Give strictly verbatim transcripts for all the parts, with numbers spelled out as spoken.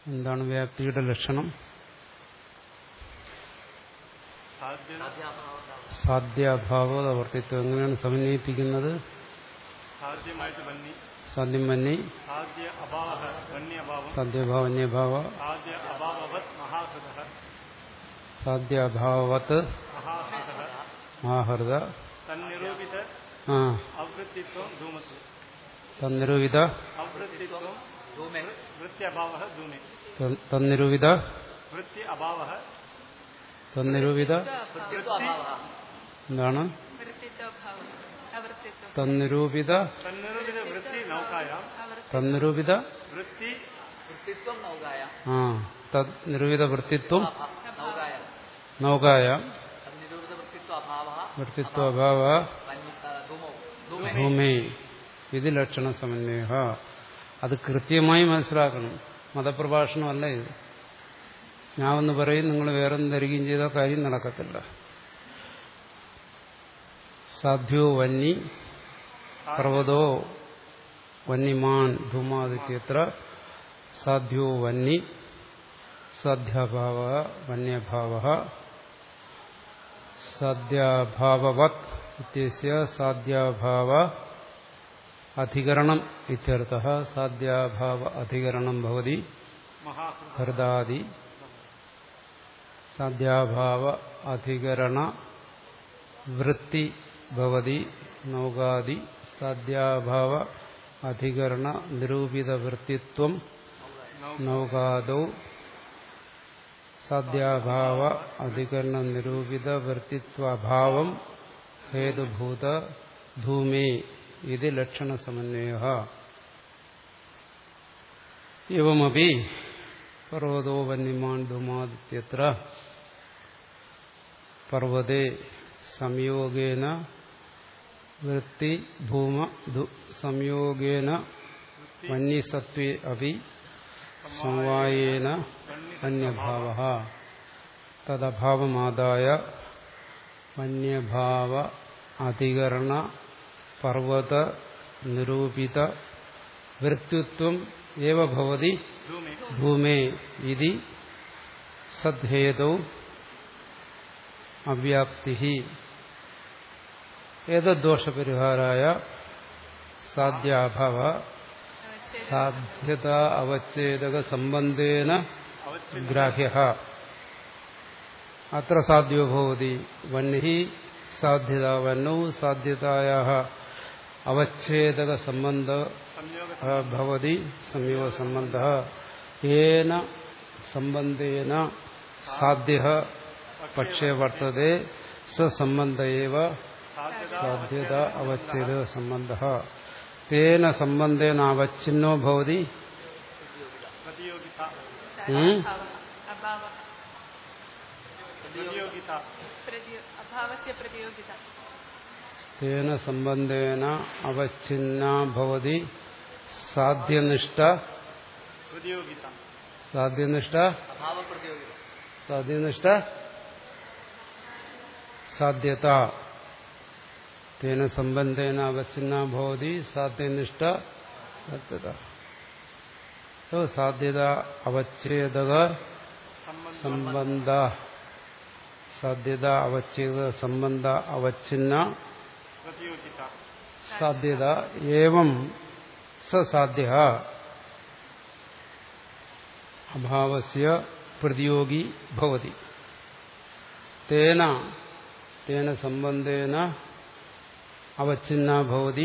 എന്താണ് വ്യാപ്തിയുടെ ലക്ഷണം? സാധ്യാഭാവവർത്തിത്വം. എങ്ങനെയാണ് സമന്വയിപ്പിക്കുന്നത്? സാധ്യം വന്നി സാധ്യഭാവന്യഭാവ സാധ്യാഭാവവത് മഹാഹൃദ തന്നിരൂപിത തന്നിരൂപിത തന്നിരൂപിത എന്താണ്? തന്നിരൂപിത തന്നിരൂപിത ആ തന്നിരൂപിത വൃത്തിത്വം നൗകായാം വൃത്തിത്വഭാവ ഭൂമി ഇത് ലക്ഷണ സമന്വയ. അത് കൃത്യമായി മനസ്സിലാക്കണം. മതപ്രഭാഷണമല്ല ഇത്. ഞാൻ ഒന്ന് പറയും, നിങ്ങൾ വേറൊന്നും ധരിക്കുകയും ചെയ്താൽ കാര്യം നടക്കത്തില്ല. സാധ്യോ വന്നി പർവ്വതോ വന്യമാൻ ധൂമാദിത്യത്ര സാധ്യോ വന്നി സാധ്യാഭാവ വന്യഭാവ സാധ്യാഭാവവത് ഇത്യസ്യ സാധ്യാഭാവ അധികരണം ഇത്യർത്ഥഃ. സാധ്യാഭാവ അധികരണം ഭവതി ഹൃദാദി സാധ്യാഭാവ അധികരണ വൃത്തി ഭവതി നൗകാദി സാധ്യാഭാവ അധികരണ നിരൂപിത വൃത്തിത്വം നൗകാദൗ സാധ്യാഭാവ അധികരണ നിരൂപിത വൃത്തിത്വഭാവം ഹേതുഭൂത ധൂമേ ഇത് ലക്ഷണ സമന്വയ. എവമപി പർവ്വതോ വന്യമാൻ ധൂമാദിത്യത്ര പർവ്വതേ സംയോഗേന വൃത്തി ഭൂമ സംയോഗേന വന്യസത്വേ അപി സമവായേന വന്യഭാവഃ തദഭാവമാദായ വന്യഭാവ അധികരണ പർവ്വത നിരൂപിത വൃത്തിത്വം ഏവ ഭവതി ഭൂമേ ഇതി സദ്ഹേതൗ അവ്യാപ്തി. ഏതദ്ദോഷപരിഹാരായ സാധ്യാഭാവ സാധ്യത അവച്ഛേദക സംബന്ധേന ഗ്രാഹ്യഃ അത്ര സാധ്യോ ഭവതി. വന്നി സാധ്യത വന്നൗ സാധ്യതായാഃ അവച്ഛേദക സംബന്ധ ഭവതി സംയോഗ സംബന്ധഃ. യേന സംബന്ധേന സാധ്യഃ പക്ഷേ വർത്തതേ സ സംബന്ധ ഏവ സാധ്യത അവച്ഛേദ സംബന്ധഃ. തേന സംബന്ധേന അവച്ഛിന്നോ ഭവതി തേന സംബന്ധേന അവച്ഛിന്ന ഭവതി സാധ്യനിഷ്ഠ സാധ്യനിഷ്ഠ സാധ്യനിഷ്ഠ സാധ്യത. തേന സംബന്ധേന അവച്ഛിന്ന ഭവതി സാധ്യനിഷ്ഠ സാധ്യത. സാധ്യത അവച്ഛേദക സംബന്ധ സാധ്യത അവച്ഛേദ സംബന്ധ അവച്ഛിന്ന സാധ്യത ഏവം സസാധ്യ അഭാവസ്യ പ്രതിയോഗി ഭവതി. തേന തേന സംബന്ധേന അവച്ഛിന്ന ഭവതി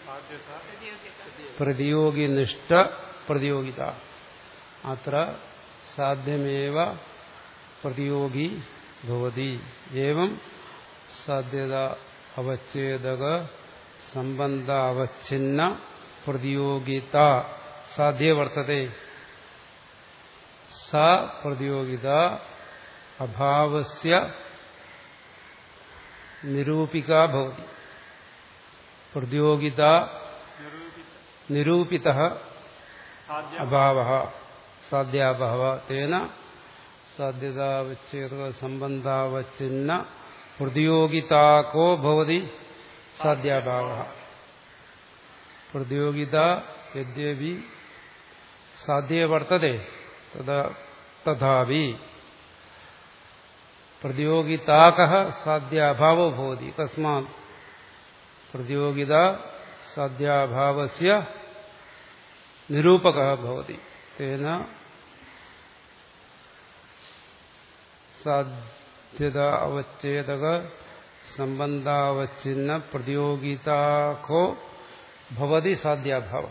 പ്രതിയോഗിനിഷ്ഠ പ്രതിയോഗിത. അത്ര സാധ്യമേവ പ്രതിയോഗി ഭവതി. ഏവം സാധ്യത അവച്ഛേദക സംബന്ധ അവച്ഛിന്ന പ്രതിയോഗിത സാധ്യേ വർത്തതേ. സ പ്രതിയോഗിത അഭാവസ്യ നിരൂപികാ ഭവതി. പ്രതിയോഗിത നിരൂപിതഃ അഭാവഃ സാധ്യാഭാവ. തേന സാധ്യതാവച്ഛേദക സംബന്ധാവച്ഛിന്ന പ്രതിയോഗിതാകോ ഭവതി സാധ്യാഭാവഃ. പ്രതിയോഗിത യദ്യപി സാധ്യേ വർത്തതേ തഥാപി പ്രതിയോഗിതാകഃ സാധ്യാഭാവോ ഭവതി. തസ്മാത് പ്രതിയോഗിത സാധ്യാഭാവസ്യ നിരൂപകഃ ഭവതി. തേന സാധ്യത അവച്ഛേദക സംബന്ധാവച്ഛിന്ന പ്രതിയോഗിതാഖോ ഭവതി സാധ്യാഭാവ.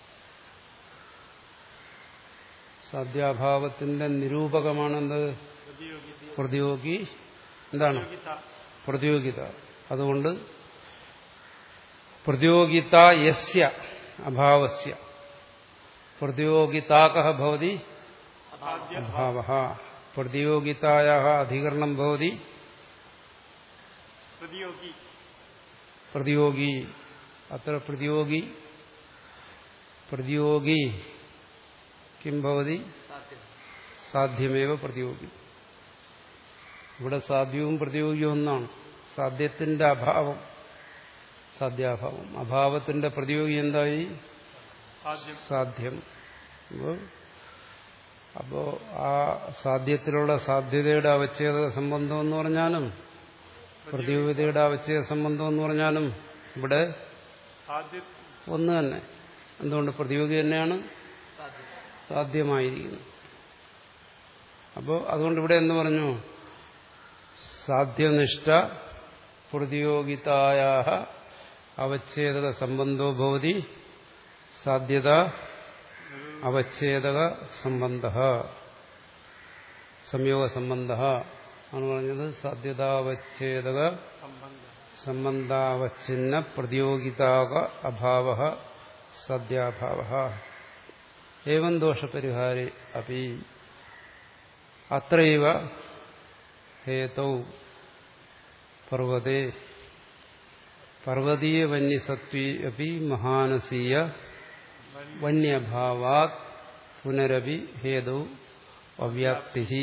സാധ്യാഭാവത്തിന്റെ നിരൂപകമാണെന്ത്? പ്രതിയോഗി. എന്താണ് പ്രതിയോഗിത? അതുകൊണ്ട് പ്രതിയോഗിത യസ്യ അഭാവസ്യ പ്രതിയോഗിതാകഃ ഭവതി അഭാവഃ. പ്രതിയോഗിതായാः അധികരണം ഭവതി പ്രതിയോഗി. അത്ര പ്രതിയോഗി പ്രതിയോഗി കിം ഭവതി? സാധ്യമേവ പ്രതിയോഗി. ഇവിടെ സാധ്യവും പ്രതിയോഗിയും ഒന്നാണ്. സാധ്യത്തിന്റെ അഭാവം സാധ്യാഭാവം, അഭാവത്തിന്റെ പ്രതിയോഗി എന്തായി? സാധ്യം. അപ്പോ ആ സാധ്യത്തിലുള്ള സാധ്യതയുടെ അവച്ഛേദ സംബന്ധം എന്ന് പറഞ്ഞാലും പ്രതിയോഗിതയുടെ അവച്ഛേദ സംബന്ധം എന്ന് പറഞ്ഞാലും ഇവിടെ ഒന്ന് തന്നെ. എന്തുകൊണ്ട്? പ്രതിയോഗി തന്നെയാണ് സാധ്യമായിരിക്കുന്നത്. അപ്പോൾ അതുകൊണ്ട് ഇവിടെ എന്ന് പറഞ്ഞു? സാധ്യനിഷ്ഠ പ്രതിയോഗിതായാः അവച്ഛേദക സംബന്ധോ ഭവതി സാധ്യത അവച്ഛേദക സംബന്ധഃ സംയോഗ സംബന്ധഃ ആണ് പറഞ്ഞത്. സാധ്യതാവച്ഛേദക സംബന്ധാവച്ഛിന്ന പ്രതിയോഗിതാക അഭാവഃ സാധ്യാഭാവഃ. ഏവം ദോഷപരിഹാരേ അപി അത്രൈവ ഹേതൗ പർവ്വതേ പർവ്വതീയ വന്യസത്വേ അപി മഹാനസീയ വന്യഭാവാത് പുനരപി ഹേതൗ അവ്യാപ്തിഃ.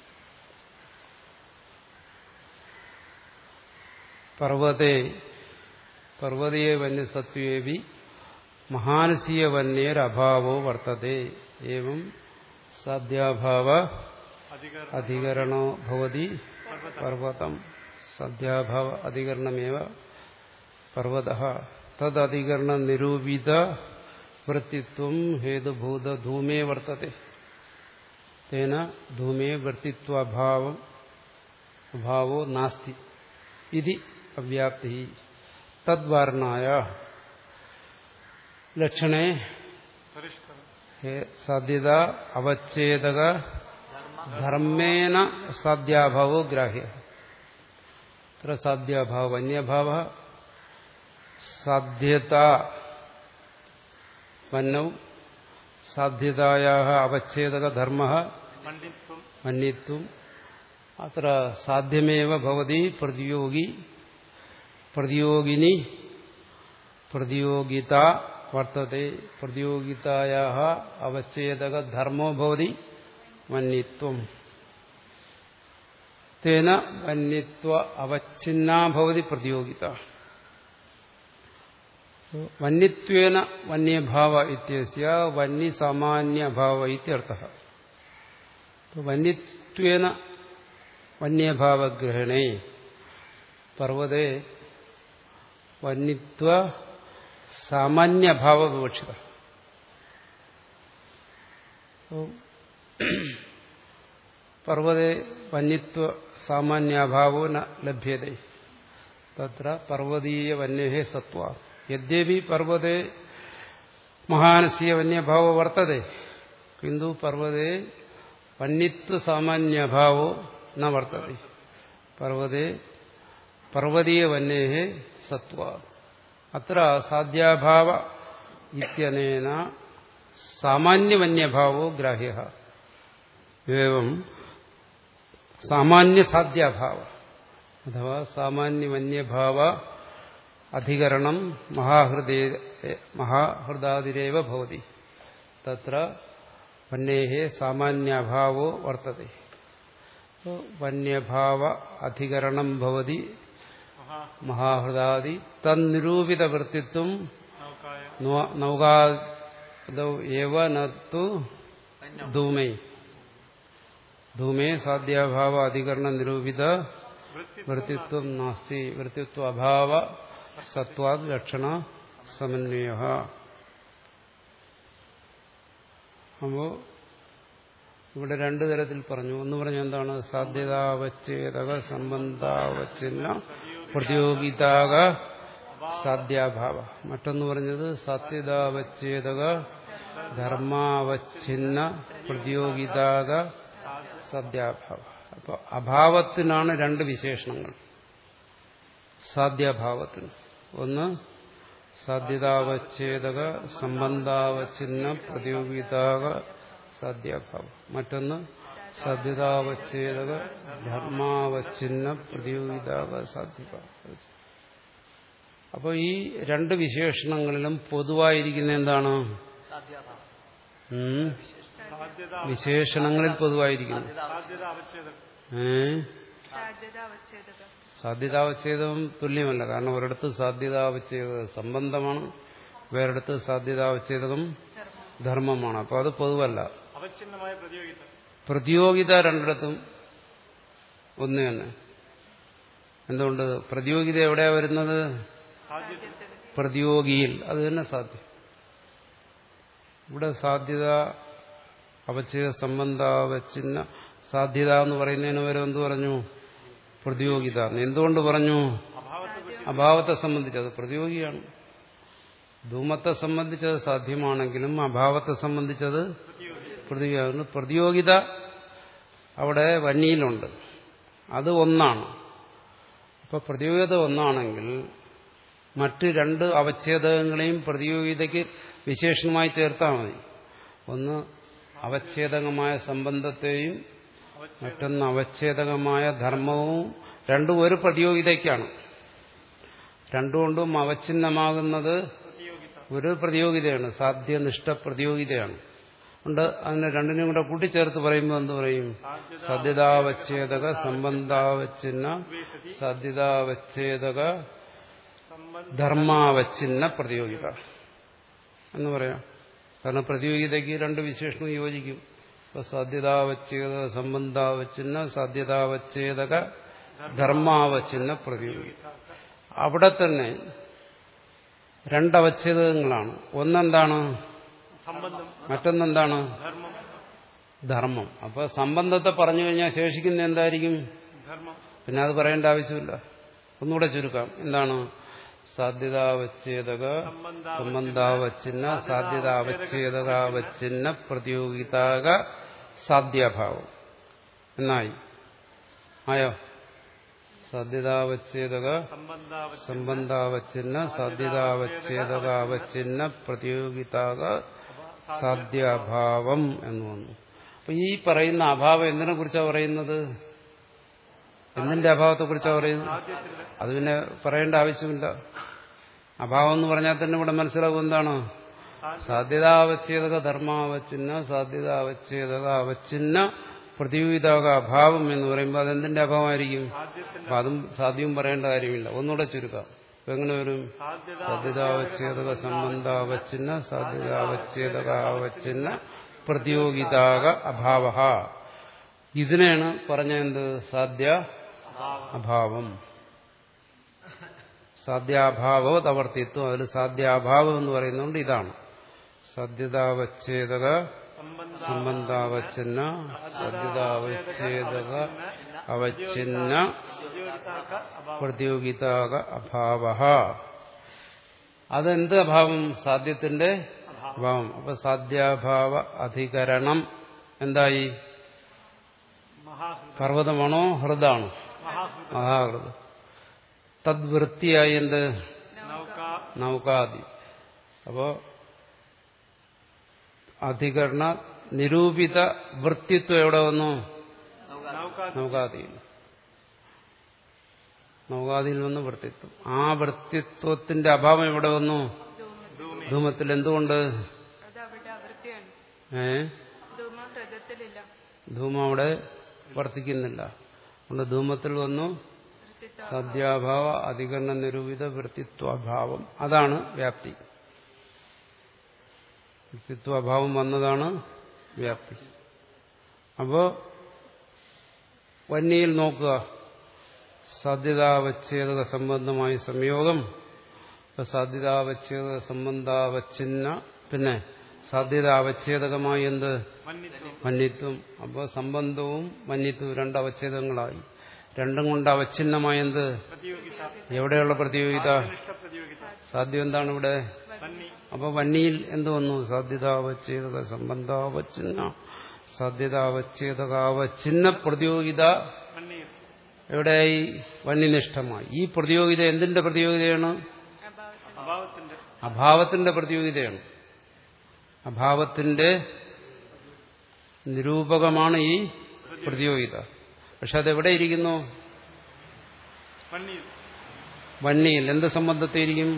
പർവ്വതേ പർവ്വതീയ വന്യസത്വേപി മഹാനസീയ വന്യേരഭാവോ വർത്തതേ. ഏവം സാധ്യാഭാവ അധികരണോ ഭവതി പർവ്വതം. സാധ്യാഭാവ അധികരണമേവ പർവ്വതഃ. തദധികരണ നിരൂപിത വൃത്തിത്വം ഹേതുഭൂത ധൂമേ വർത്തത്തെ. തേന ധൂമേ വൃത്തിത്വഭാവം അഭാവോ നാസ്തി ഇതി അവ്യാപ്തി. തദ്വാരണായ ലക്ഷണേ സാധ്യത അവച്ഛേദക ധർമ്മേന സാധ്യാഭാവോ ഗ്രാഹ്യ. അത്ര സാധ്യാഭാവ അന്യഭാവ സാധ്യത വന്നൗ സാധ്യതായാः അവച്ഛേദക ധർമ്മഃ മന്യത്വം. അത്ര സാധ്യമേവ ഭവതി പ്രതിയോഗി പ്രതിയോഗിനി പ്രതിയോഗിത വർത്തത്തെ. പ്രതിയോഗിതായാः അവച്ഛേദക ധർമ്മോ ഭവതി മന്യത്വം. തേന വന്യത്വ അവച്ഛിന്നാ ഭവതി പ്രതിയോഗിത. വന്യത്വേന വന്യഭാവ ഇത്യസ്യ വന്യസാമാന്യഭാവ ഇത്യർത്ഥഃ. വന്യത്വേന വന്യഭാവഗ്രഹണേ പർവ്വതേ വന്യത്വ സാമാന്യഭാവ വിവക്ഷിത. പർവ്വതേ വന്യത്വ സാമാന്യാഭാവോ ന ലഭ്യതേ. തത്ര പർവ്വതീയ വന്യേഃ സത്വാ. യദ്യപി പർവ്വതേ മഹാനസീയ വന്യഭാവോ വർത്തതേ കിന്തു പർവ്വതേ വന്യത്വ സാമാന്യഭാവോ ന വർത്തതേ. പർവ്വതേ പർവ്വതീയ വന്യേഃ സത്വാ. അത്ര സാധ്യാഭാവ ഇത്യനേന സാമാന്യവന്യഭാവോ ഗ്രാഹ്യഃ. ഏവം സാമാന്യസാധ്യാഭാവ അഥവാ സാമാന്യവന്യഭാവ അധികരണം മഹാഹൃദേ മഹാഹൃദാദിരേവ ഭവതി. തത്ര വന്യേഃ സാമാന്യഭാവോ വർത്തതേ. വന്യഭാവ അധികരണം ഭവതി മഹാഹൃദാദി. തന്നിരൂപിത വൃത്തിത്വം നൗകാദൗ ഏവ നതു ധൂമേ. ധൂമേ സാധ്യാഭാവ അധികരണ നിരൂപിത വൃത്തിത്വം നാസ്തി. വൃത്തിത്വ അഭാവ സത്വാദ് ലക്ഷണ സമന്വയ. അപ്പോ ഇവിടെ രണ്ടു തരത്തിൽ പറഞ്ഞു. ഒന്ന് പറഞ്ഞ എന്താണ്? സാധ്യതാവച്ഛേദക സംബന്ധാവച്ഛിന്ന പ്രതിയോഗിതാക സാധ്യാഭാവ. മറ്റൊന്ന് പറഞ്ഞത് സാധ്യതാവച്ഛേദക ധർമാവച്ഛിന്ന പ്രതിയോഗിതാക സാധ്യാഭാവ. അപ്പൊ അഭാവത്തിനാണ് രണ്ട് വിശേഷണങ്ങൾ സാധ്യാഭാവത്തിന്. ഒന്ന് സാധ്യതാവച്ഛേദക സംബന്ധാവച്ഛിന്ന പ്രതിയോഗിതാക സാധ്യാഭാവം. മറ്റൊന്ന് സാധ്യതാവച്ഛേദക ധർമാവച്ഛിന്ന പ്രതിയോഗിതാക സാധ്യഭാവം. അപ്പോൾ ഈ രണ്ട് വിശേഷണങ്ങളിലും പൊതുവായിരിക്കുന്ന എന്താണ്? വിശേഷണങ്ങളിൽ പൊതുവായിരിക്കുന്നു. ഏ സാധ്യതാവച്ഛേദം തുല്യമല്ല. കാരണം ഒരിടത്ത് സാധ്യതാവച്ഛേദ സംബന്ധമാണ്, വേറെടുത്ത് സാധ്യതാവച്ഛേദകം ധർമ്മമാണ്. അപ്പോൾ അത് പൊതുവല്ല. പ്രതിയോഗിത രണ്ടിടത്തും ഒന്ന് തന്നെ. എന്തുകൊണ്ട്? പ്രതിയോഗിത എവിടെയാ വരുന്നത്? പ്രതിയോഗിയിൽ. അത് തന്നെ സാധ്യം. ഇവിടെ സാധ്യത അവച്ഛേദ സംബന്ധാവച്ഛിന്ന സാധ്യത എന്ന് പറയുന്നതിന് വരെ എന്ത് പറഞ്ഞു? പ്രതിയോഗിത. എന്തുകൊണ്ട് പറഞ്ഞു? അഭാവത്തെ സംബന്ധിച്ചത് പ്രതിയോഗിയാണ്. ധൂമത്തെ സംബന്ധിച്ചത് സാധ്യമാണെങ്കിലും അഭാവത്തെ സംബന്ധിച്ചത് പ്രതിയോഗിയാണ്. പ്രതിയോഗിത അവിടെ വന്നിയിലുണ്ട്. അത് ഒന്നാണ്. അപ്പൊ പ്രതിയോഗിത ഒന്നാണെങ്കിൽ മറ്റ് രണ്ട് അവച്ഛേദകങ്ങളെയും പ്രതിയോഗിതയ്ക്ക് വിശേഷണമായി ചേർത്താൽ മതി. ഒന്ന് അവച്ഛേദകമായ സംബന്ധത്തെയും മറ്റൊന്ന് അവച്ഛേദകമായ ധർമ്മവും. രണ്ടും ഒരു പ്രതിയോഗിതയ്ക്കാണ്. രണ്ടുകൊണ്ടും അവച്ഛിന്നമാകുന്നത് ഒരു പ്രതിയോഗിതയാണ്, സാധ്യനിഷ്ഠ പ്രതിയോഗിതയാണ്. ഉണ്ട്. അതിനെ രണ്ടിനും കൂടെ കൂട്ടിച്ചേർത്ത് പറയുമ്പോൾ എന്ത് പറയും? സാധ്യതാവച്ഛേദക സംബന്ധാവച്ഛിന്ന സാധ്യതാവച്ഛേദക ധർമാവച്ഛിന്ന പ്രതിയോഗിത എന്ന് പറയാം. കാരണം പ്രതിയോഗിതയ്ക്ക് രണ്ട് വിശേഷണം യോജിക്കും. ഇപ്പൊ സാധ്യതാവച്ഛേദക സംബന്ധാവച്ഛിന്ന സാധ്യതാവച്ഛേദക ധർമാവച്ഛിന്ന പ്രതിയോഗിത. അവിടെ തന്നെ രണ്ടവച്ഛേദങ്ങളാണ്. ഒന്നെന്താണ്? മറ്റൊന്നെന്താണ്? ധർമ്മം. അപ്പൊ സംബന്ധത്തെ പറഞ്ഞു കഴിഞ്ഞാൽ ശേഷിക്കുന്ന എന്തായിരിക്കും? പിന്നെ അത് പറയേണ്ട ആവശ്യമില്ല. ഒന്നുകൂടെ ചുരുക്കാം. എന്താണ്? സാധ്യതാവച്ഛേദക സംബന്ധാവച്ഛിന്ന സാധ്യതാവച്ഛേദകാവച്ഛിന്ന പ്രതിയോഗിതാക സാധ്യാഭാവം എന്നായി. ആയോ? സാധ്യതാവച്ഛേദക സംബന്ധാവച്ഛിന്ന സാധ്യതാവച്ഛേദകാവച്ഛിന്ന പ്രതിയോഗിതാക സാധ്യാഭാവം എന്ന് വന്നു. അപ്പൊ ഈ പറയുന്ന അഭാവം എന്തിനെ കുറിച്ചാണ് പറയുന്നത്? എന്തിന്റെ അഭാവത്തെ കുറിച്ചാണ് പറയുന്നത്? അത് പിന്നെ പറയേണ്ട ആവശ്യമില്ല. അഭാവം എന്ന് പറഞ്ഞാൽ തന്നെ ഇവിടെ മനസ്സിലാവും എന്താണ്? സാധ്യതാവച്ഛേദക ധർമാവച്ഛിന്ന സാധ്യതാവച്ഛേദക അവച്ഛിന്ന പ്രതിയോഗിതാക അഭാവം എന്ന് പറയുമ്പോൾ അതെന്തിന്റെ അഭാവമായിരിക്കും? അപ്പൊ അതും സാധ്യവും പറയേണ്ട കാര്യമില്ല. ഒന്നുകൂടെ ചുരുക്കാം. അപ്പൊ എങ്ങനെ വരും? സാധ്യതാവച്ഛേദക സംബന്ധാവച്ഛിന്ന സാധ്യതാവച്ഛേദക അവച്ഛിന്ന പ്രതിയോഗിതാക അഭാവ. ഇതിനെയാണ് പറഞ്ഞ എന്ത്? സാധ്യ അഭാവം. സാധ്യാഭാവോ തവർത്തിത്വം. അതിൽ സാധ്യാഭാവം എന്ന് പറയുന്നതുകൊണ്ട് ഇതാണ് സാധ്യതാവച്ഛേദക സംബന്ധാവച്ഛിന്ന സാധ്യതാവച്ഛേദക അവച്ഛിന്ന പ്രതിയോഗിതാക അഭാവ. അതെന്ത് അഭാവം? സാധ്യത്തിന്റെ അഭാവം. അപ്പൊ സാധ്യാഭാവ അധികരണം എന്തായി? പർവ്വതമാണോ ഹൃദാണോ? മഹാഹൃദം. തദ്വൃത്തിയായി എന്ത്? നൗകാദി. അപ്പോ അധികരണ നിരൂപിത വൃത്തിത്വം എവിടെ വന്നു? നൗകാദിയിൽ. നൗകാദിയിൽ വന്നു വൃത്തിത്വം. ആ വൃത്തിത്വത്തിന്റെ അഭാവം എവിടെ വന്നു? ധൂമത്തിൽ. എന്തുകൊണ്ട്? ഏ ധൂമം അവിടെ വർത്തിക്കുന്നില്ല. അതുകൊണ്ട് ധൂമത്തിൽ വന്നു സാധ്യാഭാവ അധികരണ നിരൂപിത വൃത്തിത്വാഭാവം. അതാണ് വ്യാപ്തി. വൃത്തിത്വാഭാവം വന്നതാണ് വ്യാപ്തി. അപ്പോ വന്യയിൽ നോക്കുക, സാധ്യതാവച്ഛേദക സംബന്ധമായ സംയോഗം. സാധ്യതാവച്ഛേദക സംബന്ധാവച്ഛിന്ന, പിന്നെ സാധ്യതാവച്ഛേദകമായി എന്ത്? വന്യത്വം. അപ്പോൾ സംബന്ധവും വന്യത്വവും രണ്ട് അവച്ഛേദങ്ങളായി. രണ്ടും കൊണ്ട് അവച്ഛിന്നമായ എന്ത്? എവിടെയുള്ള പ്രതിയോഗിത? സാധ്യം എന്താണ് ഇവിടെ? അപ്പൊ വന്യയിൽ എന്ത് വന്നു? സാധ്യതാവച്ഛേദക സംബന്ധാവച്ഛിന്ന സാധ്യതാവച്ഛേദകാവച്ഛിന്ന പ്രതിയോഗിത എവിടെയായി? വന്യനിഷ്ഠമായി. ഈ പ്രതിയോഗിത എന്തിന്റെ പ്രതിയോഗിതയാണ്? അഭാവത്തിന്റെ പ്രതിയോഗിതയാണ്. അഭാവത്തിന്റെ നിരൂപകമാണ് ഈ പ്രതിയോഗിത. പക്ഷെ അതെവിടെ ഇരിക്കുന്നു? വന്യയിൽ. എന്ത് സംബന്ധത്തെ ഇരിക്കും?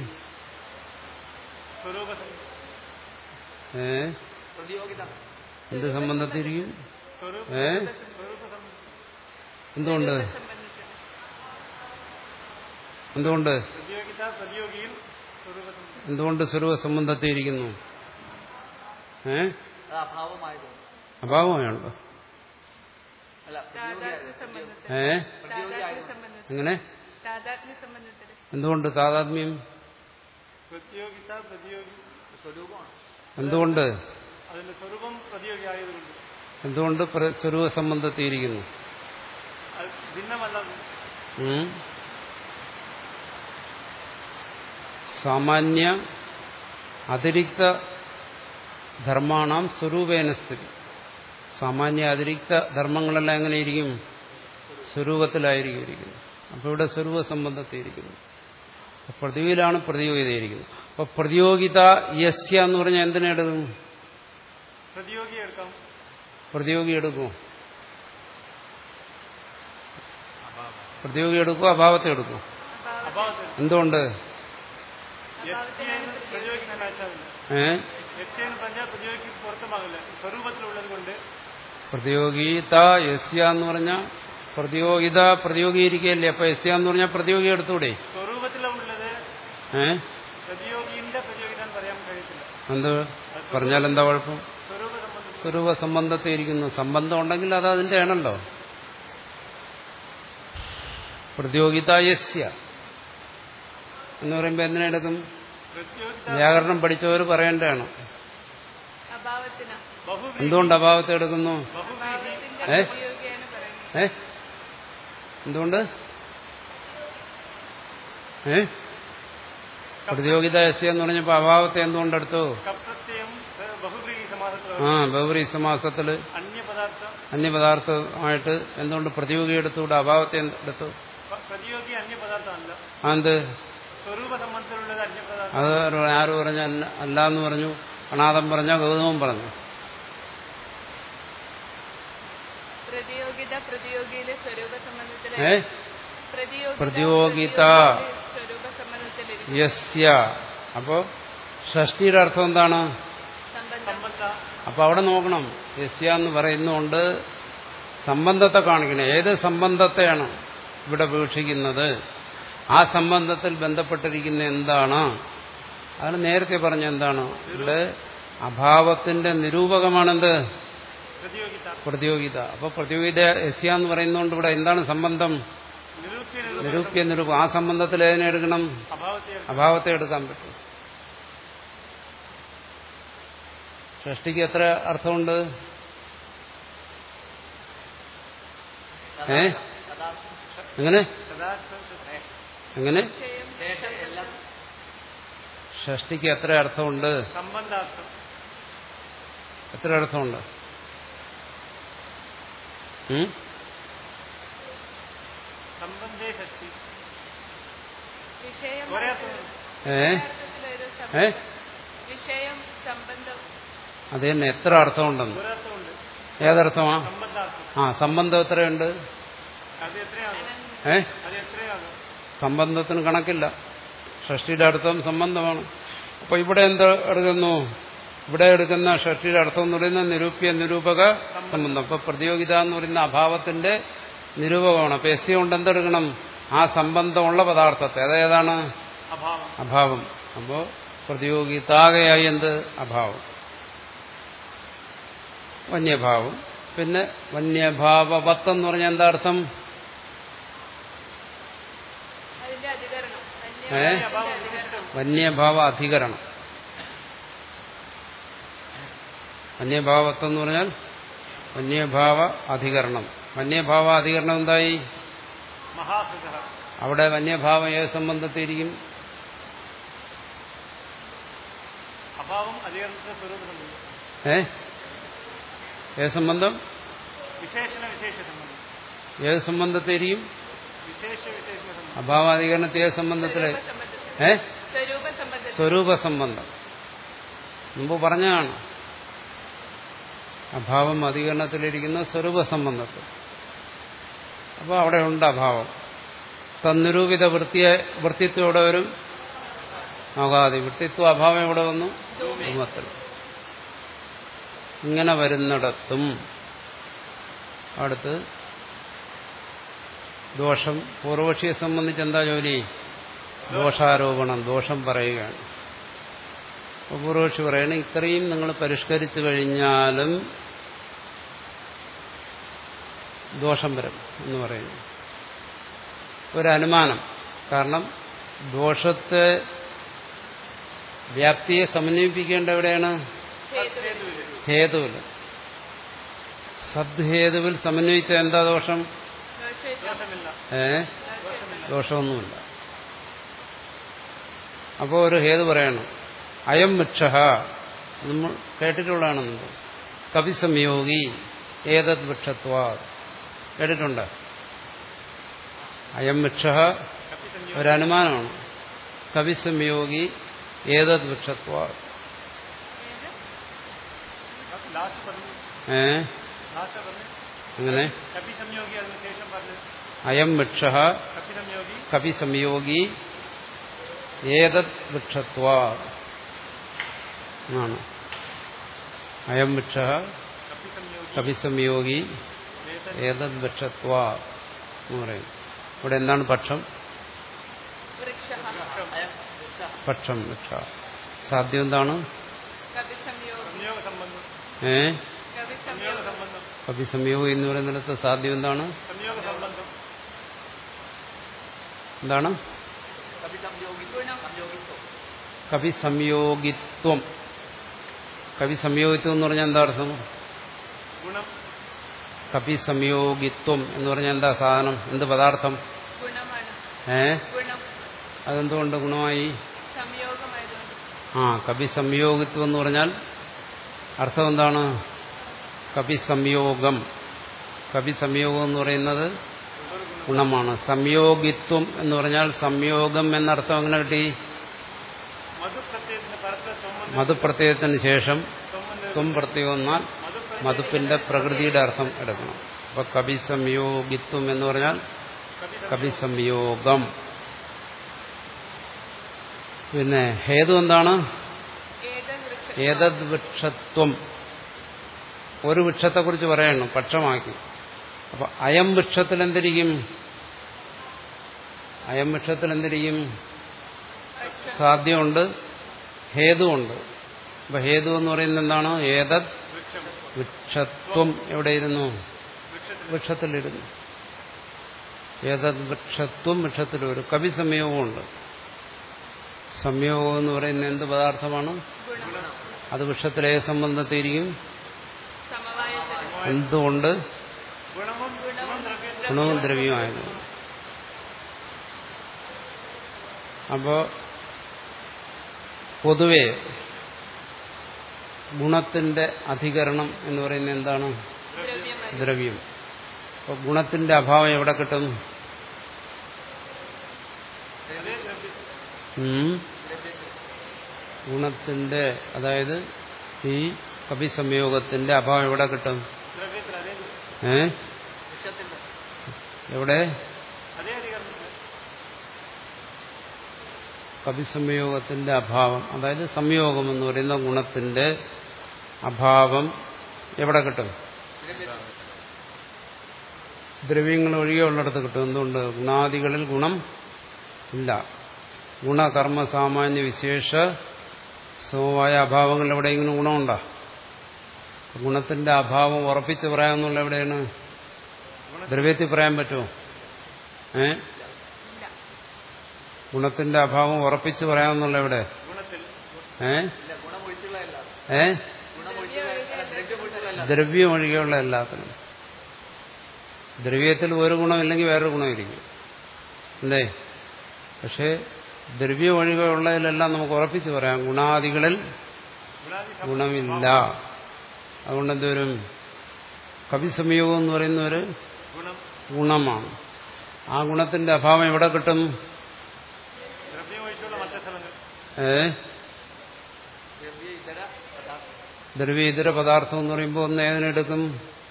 ഏ എന്ത് സംബന്ധത്തിരിക്കും? ഏ എന്തുകൊണ്ട്? എന്തുകൊണ്ട് എന്തുകൊണ്ട് സ്വരൂപ സംബന്ധത്തെ ഇരിക്കുന്നു? ഏ അഭാവമായുണ്ടോ? ഏ എങ്ങനെ? എന്തുകൊണ്ട് താതാത്മ്യം? എന്തുകൊണ്ട് എന്തുകൊണ്ട് സ്വരൂപ സംബന്ധത്തിയിരിക്കുന്നു? സാമാന്യ അതിരിക്ത ധർമാണാം സ്വരൂപേന സ്ഥിതി. സാമാന്യ അതിരിക്ത ധർമ്മങ്ങളെല്ലാം എങ്ങനെയിരിക്കും? സ്വരൂപത്തിലായിരിക്കും ഇരിക്കുന്നത്. അപ്പോൾ ഇവിടെ സ്വരൂപ സംബന്ധത്തിയിരിക്കുന്നു. പ്രതിയോഗിയിലാണ് പ്രതിയോഗിതയിരിക്കുന്നത്. അപ്പൊ പ്രതിയോഗിത യസ്യ എന്ന് പറഞ്ഞാൽ എന്തിനെടുക്കും? പ്രതിയോഗി എടുക്കും. പ്രതിയോഗി എടുക്കും, അഭാവത്തെ എടുക്കും. എന്തുകൊണ്ട്? ഏ പ്രതിയോഗിത യസ്യ എന്ന് പറഞ്ഞാൽ പ്രതിയോഗിത പ്രതിയോഗിയിരിക്കല്ലേ. അപ്പൊ യസ്യ എന്ന് പറഞ്ഞാൽ പ്രതിയോഗി എടുത്തൂടെ? ഏ എന്ത് പറഞ്ഞാൽ എന്താ കുഴപ്പം? സ്വരൂപ സംബന്ധത്തെ ഇരിക്കുന്നു. സംബന്ധം ഉണ്ടെങ്കിൽ അത് അതിന്റെ ആണല്ലോ. പ്രതിയോഗിത യസ്യ എന്ന് പറയുമ്പോ എന്തിനെടുക്കും? വ്യാകരണം പഠിച്ചവർ പറയേണ്ടതാണ്. എന്തുകൊണ്ട് അഭാവത്തെ എടുക്കുന്നു? ഏ ഏ എന്തുകൊണ്ട്? ഏ പ്രതിയോഗിത യസ്യ എന്ന് പറഞ്ഞപ്പോ അഭാവത്തെ എന്തുകൊണ്ടെടുത്തു? ആ ബഹുവ്രീഹി സമാസത്തില് അന്യപദാർത്ഥമായിട്ട് എന്തുകൊണ്ട് പ്രതിയോഗി എടുത്തുകൂടെ? അഭാവത്തെ എടുത്തു. അത് അത് ആര് പറഞ്ഞ? അല്ല എന്ന് പറഞ്ഞു. അനാഥം പറഞ്ഞ, ഗൗതമം പറഞ്ഞു. ഏ പ്രതിയോഗിത യസ്യ. അപ്പോ ഷഷ്ടിയുടെ അർത്ഥം എന്താണ്? അപ്പൊ അവിടെ നോക്കണം. യസ്യ എന്ന് പറയുന്നതുകൊണ്ട് സംബന്ധത്തെ കാണിക്കണം. ഏത് സംബന്ധത്തെയാണ് ഇവിടെ വീക്ഷിക്കുന്നത്? ആ സംബന്ധത്തിൽ ബന്ധപ്പെട്ടിരിക്കുന്ന എന്താണ്? അതാണ് നേരത്തെ പറഞ്ഞ എന്താണ്? ഇവിടെ അഭാവത്തിന്റെ നിരൂപകമാണെന്ത്? പ്രതിയോഗിത. അപ്പൊ പ്രതിയോഗിത യസ്യ എന്ന് പറയുന്നതുകൊണ്ട് ഇവിടെ എന്താണ് സംബന്ധം? നിരൂപ്യ നിരൂപം. ആ സംബന്ധത്തിൽ ഏതിനെ എടുക്കണം? അഭാവത്തെ എടുക്കാൻ പറ്റും. ഷഷ്ടിക്ക് എത്ര അർത്ഥമുണ്ട്? ഏ എങ്ങനെ എങ്ങനെ ഷഷ്ടിക്ക് എത്ര അർത്ഥമുണ്ട്? എത്ര അർത്ഥമുണ്ട്? ഏ ഏ അത് തന്നെ. എത്ര അർത്ഥമുണ്ടെന്ന്? ഏതർത്ഥമാ? ആ സംബന്ധം എത്രയുണ്ട്? ഏ സംബന്ധത്തിന് കണക്കില്ല. ഷഷ്ടിയുടെ അർത്ഥം സംബന്ധമാണ്. അപ്പൊ ഇവിടെ എന്ത് എടുക്കുന്നു? ഇവിടെ എടുക്കുന്ന ഷഷ്ടിയുടെ അർത്ഥം എന്ന് പറയുന്നത് നിരൂപ്യ നിരൂപക സംബന്ധം. അപ്പൊ പ്രതിയോഗിത എന്ന് പറയുന്ന അഭാവത്തിന്റെ നിരൂപകമാണ്. അപ്പൊ എസ് കൊണ്ട് എന്തെടുക്കണം? ആ സംബന്ധമുള്ള പദാർത്ഥത്തെ. അതേതാണ്? അഭാവം. അപ്പോ പ്രതിയോഗിതാകയായി എന്ത്? അഭാവം. വന്യഭാവം. പിന്നെ വന്യഭാവവത്ത് എന്ന് പറഞ്ഞാൽ എന്താ അർത്ഥം? ഏ വന്യഭാവ അധികരണം. വന്യഭാവവത്ത് എന്ന് പറഞ്ഞാൽ വന്യഭാവ അധികരണം. വന്യഭാവ അധികരണം എന്തായി? അവിടെ വന്യഭാവം ഏത് സംബന്ധത്തിരിക്കും? ഏ ഏത് സംബന്ധം? ഏത് സംബന്ധത്തിരിക്കും? അഭാവാധികരണത്തെ ഏത് സംബന്ധത്തില്? ഏ സ്വരൂപ സംബന്ധം. മുമ്പ് പറഞ്ഞതാണ്. അഭാവം അധികരണത്തിലിരിക്കുന്ന സ്വരൂപ സംബന്ധത്തിൽ. അപ്പോൾ അവിടെ ഉണ്ട് അഭാവം. തന്നിരൂപിത വൃത്തിയെ വൃത്തിത്വം എവിടെ വരും? ആകാതെ വൃത്തിത്വ അഭാവം എവിടെ വന്നു? ധൂമത്തിൽ. ഇങ്ങനെ വരുന്നിടത്തും അടുത്ത് ദോഷം. പൂർവപക്ഷിയെ സംബന്ധിച്ച് എന്താ ജോലി? ദോഷാരോപണം, ദോഷം പറയുകയാണ്. അപ്പോൾ പൂർവപക്ഷി പറയണ ഇത്രയും നിങ്ങൾ പരിഷ്കരിച്ചു കഴിഞ്ഞാലും ദോഷം വരും എന്ന് പറയുന്നു. ഒരനുമാനം. കാരണം ദോഷത്തെ വ്യാപ്തിയെ സമന്വയിപ്പിക്കേണ്ട എവിടെയാണ്? ഹേതുവിൽ. സദ്ഹേതുവിൽ സമന്വയിച്ച എന്താ ദോഷം? ഏ ദോഷമൊന്നുമില്ല. അപ്പോൾ ഒരു ഹേതു പറയണം. അയം വൃക്ഷഃ നമ്മൾ കേട്ടിട്ടുള്ളതാണ്. കവിസംയോഗി ഏതത് വൃക്ഷത്വാ കേട്ടിട്ടുണ്ട്. അയം വൃക്ഷഃ ഒരനുമാനമാണ്. കവിസംയോഗി ഏതത് വൃക്ഷത്വാ. ഏ അങ്ങനെ അയം വൃക്ഷഃ കവിസംയോഗി ഏതത് വൃക്ഷത്വാ ആണ്. അയം വൃക്ഷഃ കവിസംയോഗി ഏതത് വൃക്ഷത്വാ എന്ന് പറയും. ഇവിടെ എന്താണ് പക്ഷം? പക്ഷം വൃക്ഷ. സാധ്യം എന്താണ്? ഏ കവിസംയോഗം എന്ന് പറയുന്നിടത്ത് സാധ്യം എന്താണ്? എന്താണ്? കവിസംയോഗിത്വം. കവിസംയോഗിത്വം എന്ന് പറഞ്ഞാൽ എന്താ അർത്ഥം? കവിസംയോഗിത്വം എന്ന് പറഞ്ഞാൽ എന്താ സാധനം? എന്ത് പദാർത്ഥം? ഏ അതെന്തുകൊണ്ട് ഗുണമായി? ആ കവിസംയോഗിത്വം എന്ന് പറഞ്ഞാൽ അർത്ഥം എന്താണ്? കവിസംയോഗം. കവിസംയോഗം എന്ന് പറയുന്നത് ഗുണമാണ്. സംയോഗിത്വം എന്ന് പറഞ്ഞാൽ സംയോഗം എന്നർത്ഥം എങ്ങനെ കിട്ടി? മധുപ്രത്യയത്തിന് ശേഷം ത്വം പ്രത്യയം എന്നാൽ മധുപ്പിന്റെ പ്രകൃതിയുടെ അർത്ഥം എടുക്കണം. അപ്പൊ കവിസംയോഗിത്വം എന്ന് പറഞ്ഞാൽ കവിസംയോഗം. പിന്നെ ഹേതു എന്താണ്? ഏതദ് വൃക്ഷത്വം. ഒരു വൃക്ഷത്തെക്കുറിച്ച് പറയണം, പക്ഷമാക്കി. അപ്പൊ അയം വൃക്ഷത്തിൽ എന്തിരിക്കും? അയം വൃക്ഷത്തിൽ എന്തിരിക്കും? സാധ്യമുണ്ട്, ഹേതുവുണ്ട്. അപ്പൊ ഹേതു എന്ന് പറയുന്നത് എന്താണ്? ഏതദ് വൃക്ഷത്വം എവിടെയിരുന്നു? വൃക്ഷത്തിലിരുന്നു. ഏതദ് വൃക്ഷത്വം വൃക്ഷത്തിൽ വരും. കവി സംയോഗമുണ്ട്. സംയോഗം എന്ന് പറയുന്ന എന്ത് പദാർത്ഥമാണ്? അത് വൃക്ഷത്തിലെ സംബന്ധത്തിരിക്കും. എന്തുകൊണ്ട്? ഗുണവും ദ്രവ്യമായത്. അപ്പോ പൊതുവെ ഗുണത്തിന്റെ അധികരണം എന്ന് പറയുന്നത് എന്താണ്? ദ്രവ്യം. അപ്പൊ ഗുണത്തിന്റെ അഭാവം എവിടെ കിട്ടും? ഗുണത്തിന്റെ, അതായത് ഈ കവിസംയോഗത്തിന്റെ അഭാവം എവിടെ കിട്ടും? ഏ എവിടെ? കവിസംയോഗത്തിന്റെ അഭാവം, അതായത് സംയോഗം എന്ന് പറയുന്ന ഗുണത്തിന്റെ അഭാവം എവിടെ കിട്ടും? ദ്രവ്യങ്ങൾ ഒഴികെ ഉള്ളിടത്ത് കിട്ടും. എന്തുകൊണ്ട്? ഗുണാദികളിൽ ഗുണം ഇല്ല. ഗുണകർമ്മ സാമാന്യ വിശേഷ സമവായ അഭാവങ്ങൾ എവിടെയെങ്കിലും ഗുണമുണ്ടോ? ഗുണത്തിന്റെ അഭാവം ഉറപ്പിച്ച് പറയാമെന്നുള്ള എവിടെയാണ്? ദ്രവ്യത്തിൽ പറയാൻ പറ്റുമോ? ഏ ഗുണത്തിന്റെ അഭാവം ഉറപ്പിച്ച് പറയാമെന്നുള്ള എവിടെ? ഏ ഏ ദ്രവ്യം ഒഴികെയുള്ള എല്ലാത്തിനും. ദ്രവ്യത്തിൽ ഒരു ഗുണമില്ലെങ്കിൽ വേറൊരു ഗുണമിരിക്കും അല്ലേ? പക്ഷേ ദ്രവ്യം ഒഴികെയുള്ളതിലെല്ലാം നമുക്ക് ഉറപ്പിച്ച് പറയാം ഗുണാദികളിൽ ഗുണമില്ല. അതുകൊണ്ട് എന്തോരും കവിസംയോഗം എന്ന് പറയുന്ന ഒരു ഗുണമാണ്. ആ ഗുണത്തിന്റെ അഭാവം എവിടെ കിട്ടും? ഏ ദ്രവ്യ ഇതര പദാർത്ഥം എന്ന് പറയുമ്പോൾ ഒന്ന് ഏതിനെടുക്കും?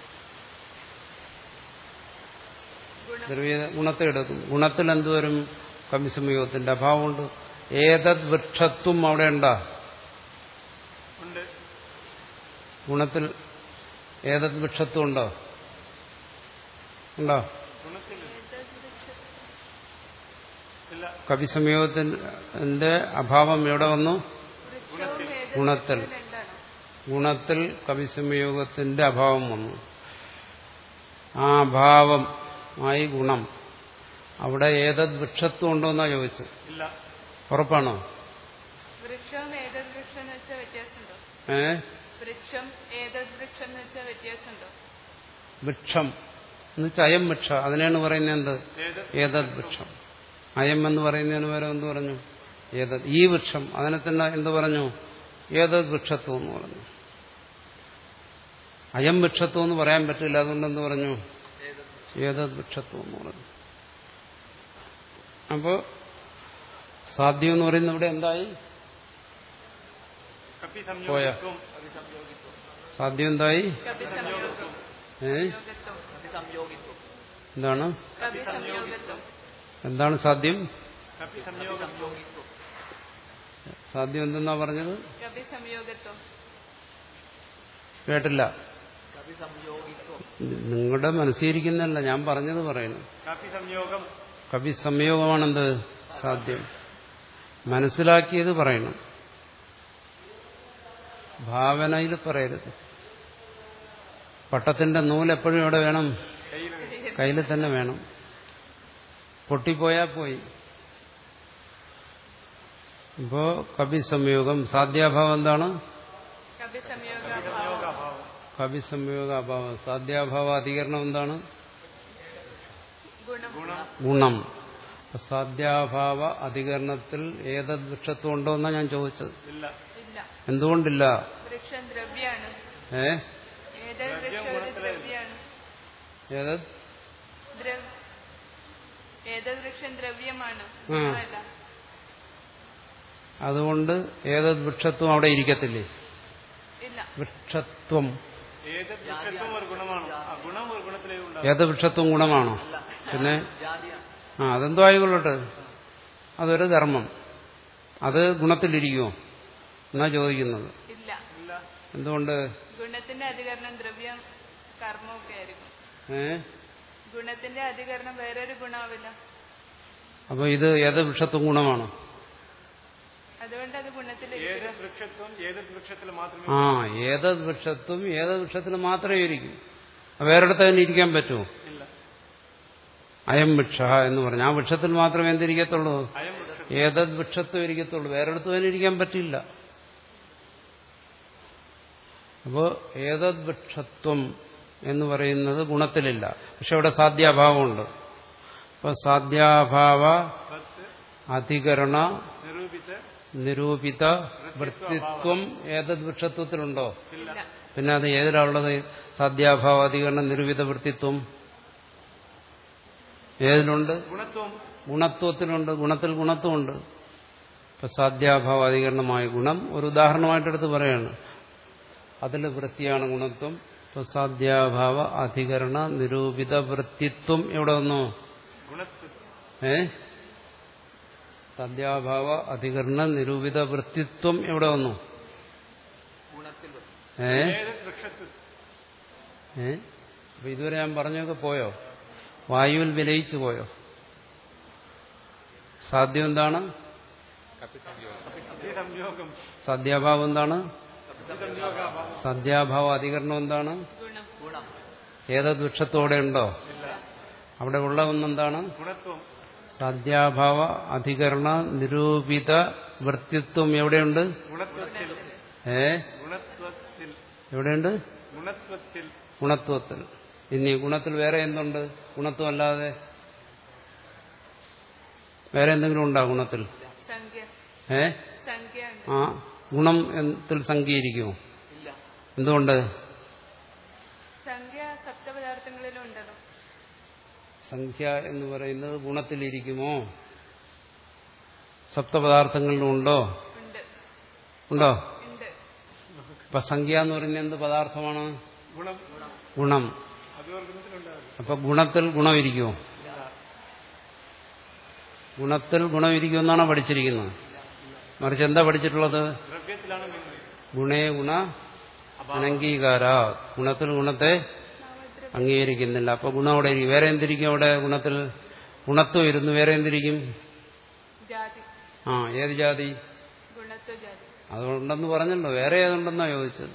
ദ്രവ്യ ഗുണത്തെ എടുക്കും. ഗുണത്തിൽ എന്തുവരും? കവിസംയോഗത്തിന്റെ അഭാവമുണ്ട്. ഏതദ് വൃക്ഷത്വം അവിടെ ഉണ്ടാ? ഗുണത്തിൽ ഏതദ് വൃക്ഷത്വം ഉണ്ടോ? ഉണ്ടോ? കവിസംയോഗത്തിന്റെ അഭാവം എവിടെ വന്നു? ഗുണത്തിൽ. ഗുണത്തിൽ കവിസംയോഗത്തിന്റെ അഭാവം വന്നു. ആ അഭാവം ആയി ഗുണം. അവിടെ ഏതദ് വൃക്ഷത്വം ഉണ്ടോന്നാ ചോദിച്ചത്. ഉറപ്പാണോ? ഏ വൃക്ഷം എന്ന് വെച്ചാൽ അയം വൃക്ഷ. അതിനാണ് പറയുന്നത് എന്ത്? ഏതദ് വൃക്ഷം. അയം എന്ന് പറയുന്നതിന് വരെ എന്ത് പറഞ്ഞു? ഏതദ്. ഈ വൃക്ഷം അതിനെ തന്നെ എന്ത് പറഞ്ഞു? ഏതദ് വൃക്ഷത്വം എന്ന് പറഞ്ഞു. അയം വൃക്ഷത്വം എന്ന് പറയാൻ പറ്റില്ല. അതുകൊണ്ട് എന്ത് പറഞ്ഞു? ഏതദ് വൃക്ഷത്വം എന്ന് പറഞ്ഞു. അപ്പോ സാധ്യം എന്ന് പറയുന്ന ഇവിടെ എന്തായി? പോയ സാധ്യം എന്തായി? ഏ എന്താണ് എന്താണ് സാധ്യം? സാധ്യം എന്തെന്നാ പറഞ്ഞത്? കേട്ടില്ല. നിങ്ങളുടെ മനസ്സിരിക്കുന്നല്ല, ഞാൻ പറഞ്ഞത് പറയുന്നു. കവി സംയോഗമാണെന്ത്? സാധ്യം. മനസ്സിലാക്കിയത് പറയണം, ഭാവനയിൽ പറയരുത്. പട്ടത്തിന്റെ നൂലെപ്പോഴും എവിടെ വേണം? കയ്യിൽ തന്നെ വേണം. പൊട്ടിപ്പോയാ പോയി. ഇപ്പോ കവി സംയോഗം സാധ്യാഭാവം എന്താണ്? കവി സംയോഗ അഭാവം. സാധ്യാഭാവ അധികരണം എന്താണ്? ഗുണം. സാധ്യാഭാവ അധികരണത്തിൽ ഏതദ് വൃക്ഷത്വം ഉണ്ടോ എന്നാ ഞാൻ ചോദിച്ചത്. എന്തുകൊണ്ടില്ല? ഏ അതുകൊണ്ട് ഏതദ് വൃക്ഷത്വം അവിടെ ഇരിക്കത്തില്ലേ? വൃക്ഷത്വം ഏത് വൃക്ഷത്വം ഗുണമാണോ? പിന്നെ ആ അതെന്തോ ആയിക്കൊള്ളട്ടെ, അതൊരു ധർമ്മം. അത് ഗുണത്തിലിരിക്കുമോ എന്നാ ചോദിക്കുന്നത്. എന്തുകൊണ്ട്? ഗുണത്തിന്റെ അധികരണം ദ്രവ്യം കർമ്മമൊക്കെ ആയിരിക്കും. ഏ ഗുണത്തിന്റെ അധികരണം വേറൊരു ഗുണമാവില്ല. അപ്പൊ ഇത് ഏത് വൃക്ഷത്വം ഗുണമാണ്? അതുകൊണ്ട് അത് ഗുണത്തിൽ. ആ ഏതത് വൃക്ഷത്വം ഏതത് വൃക്ഷത്തിൽ മാത്രമേ ഇരിക്കൂ. വേറെടുത്ത് തന്നെ ഇരിക്കാൻ പറ്റുമോ? അയം വൃക്ഷ എന്ന് പറഞ്ഞു ആ വൃക്ഷത്തിൽ മാത്രമേ എന്തിരിക്കത്തുള്ളൂ? ഏതത് വൃക്ഷത്വം ഇരിക്കത്തുള്ളൂ. വേറെടുത്ത് തന്നെ ഇരിക്കാൻ പറ്റില്ല. അപ്പോ ഏതത് വൃക്ഷത്വം എന്ന് പറയുന്നത് ഗുണത്തിലില്ല. പക്ഷെ അവിടെ സാധ്യാഭാവമുണ്ട്. അപ്പൊ സാധ്യാഭാവ അധികരണ നിരൂപിത വൃത്തിത്വം ഏതത് വൃക്ഷത്വത്തിലുണ്ടോ? പിന്നെ അത് ഏതിലുള്ളത്? സാധ്യാഭാവ അധികരണ നിരൂപിത വൃത്തിത്വം ഏതിലുണ്ട്? ഗുണത്വത്തിലുണ്ട്. ഗുണത്തിൽ ഗുണത്വമുണ്ട്. ഇപ്പൊ സാധ്യാഭാവ അധികരണമായ ഗുണം ഒരു ഉദാഹരണമായിട്ടെടുത്ത് പറയാണ്. അതിൽ വൃത്തിയാണ് ഗുണത്വം. ഇപ്പൊ സാധ്യാഭാവ അധികരണ നിരൂപിത വൃത്തിത്വം എവിടെ വന്നു? ഏ സാധ്യാഭാവ അധികരണ നിരൂപിത വൃത്തിത്വം എവിടെ വന്നു? ഏ ഏ അപ്പൊ ഇതുവരെ ഞാൻ പറഞ്ഞൊക്കെ പോയോ? വായുവിൽ വിലയിച്ചു പോയോ? സാധ്യം എന്താണ്? സാധ്യാഭാവം എന്താണ്? സദ്യാഭാവ അധികരണം എന്താണ്? ഗുണം. ഏതത് വൃക്ഷത്തോടെ ഉണ്ടോ? അവിടെ ഉള്ള ഒന്നെന്താണ്? സാധ്യാഭാവ അധികരണ നിരൂപിത വൃത്തിത്വം എവിടെയുണ്ട്? ഏ എവിടെയുണ്ട്? ഗുണത്വത്തിൽ. ഇനി ഗുണത്തിൽ വേറെ എന്തുണ്ട്? ഗുണത്വം അല്ലാതെ വേറെ എന്തെങ്കിലും ഉണ്ടോ ഗുണത്തിൽ? ഏ ആ ഗുണം ത്തിൽ സംഖ്യയിരിക്കുമോ? എന്തുകൊണ്ട്? സംഖ്യ സപ്തപദാർത്ഥങ്ങളിലും ഉണ്ടല്ലോ. സംഖ്യ എന്ന് പറയുന്നത് ഗുണത്തിലിരിക്കുമോ? സപ്തപദാർത്ഥങ്ങളിലും ഉണ്ടോ? ഉണ്ടോ? അപ്പൊ സംഖ്യ എന്ന് പറയുന്നത് എന്ത് പദാർത്ഥമാണ്? ഗുണം. അപ്പൊ ഗുണത്തിൽ ഗുണം ഇരിക്കുമോ? ഗുണത്തിൽ ഗുണം ഇരിക്കുമെന്നാണോ പഠിച്ചിരിക്കുന്നത്? മറിച്ച് എന്താ പഠിച്ചിട്ടുള്ളത്? ഗുണേ ഗുണ അനംഗീകാര. ഗുണത്തിൽ ഗുണത്തെ അംഗീകരിക്കുന്നില്ല. അപ്പൊ ഗുണം അവിടെ ഇരിക്കും. വേറെ എന്തിരിക്കും അവിടെ? ഗുണത്തിൽ ഗുണത്വം ഇരുന്ന് വേറെ എന്തിരിക്കും? ആ ഏത് ജാതി? അതുണ്ടെന്ന് പറഞ്ഞല്ലോ. വേറെ ഏതുണ്ടെന്നാ ചോദിച്ചത്?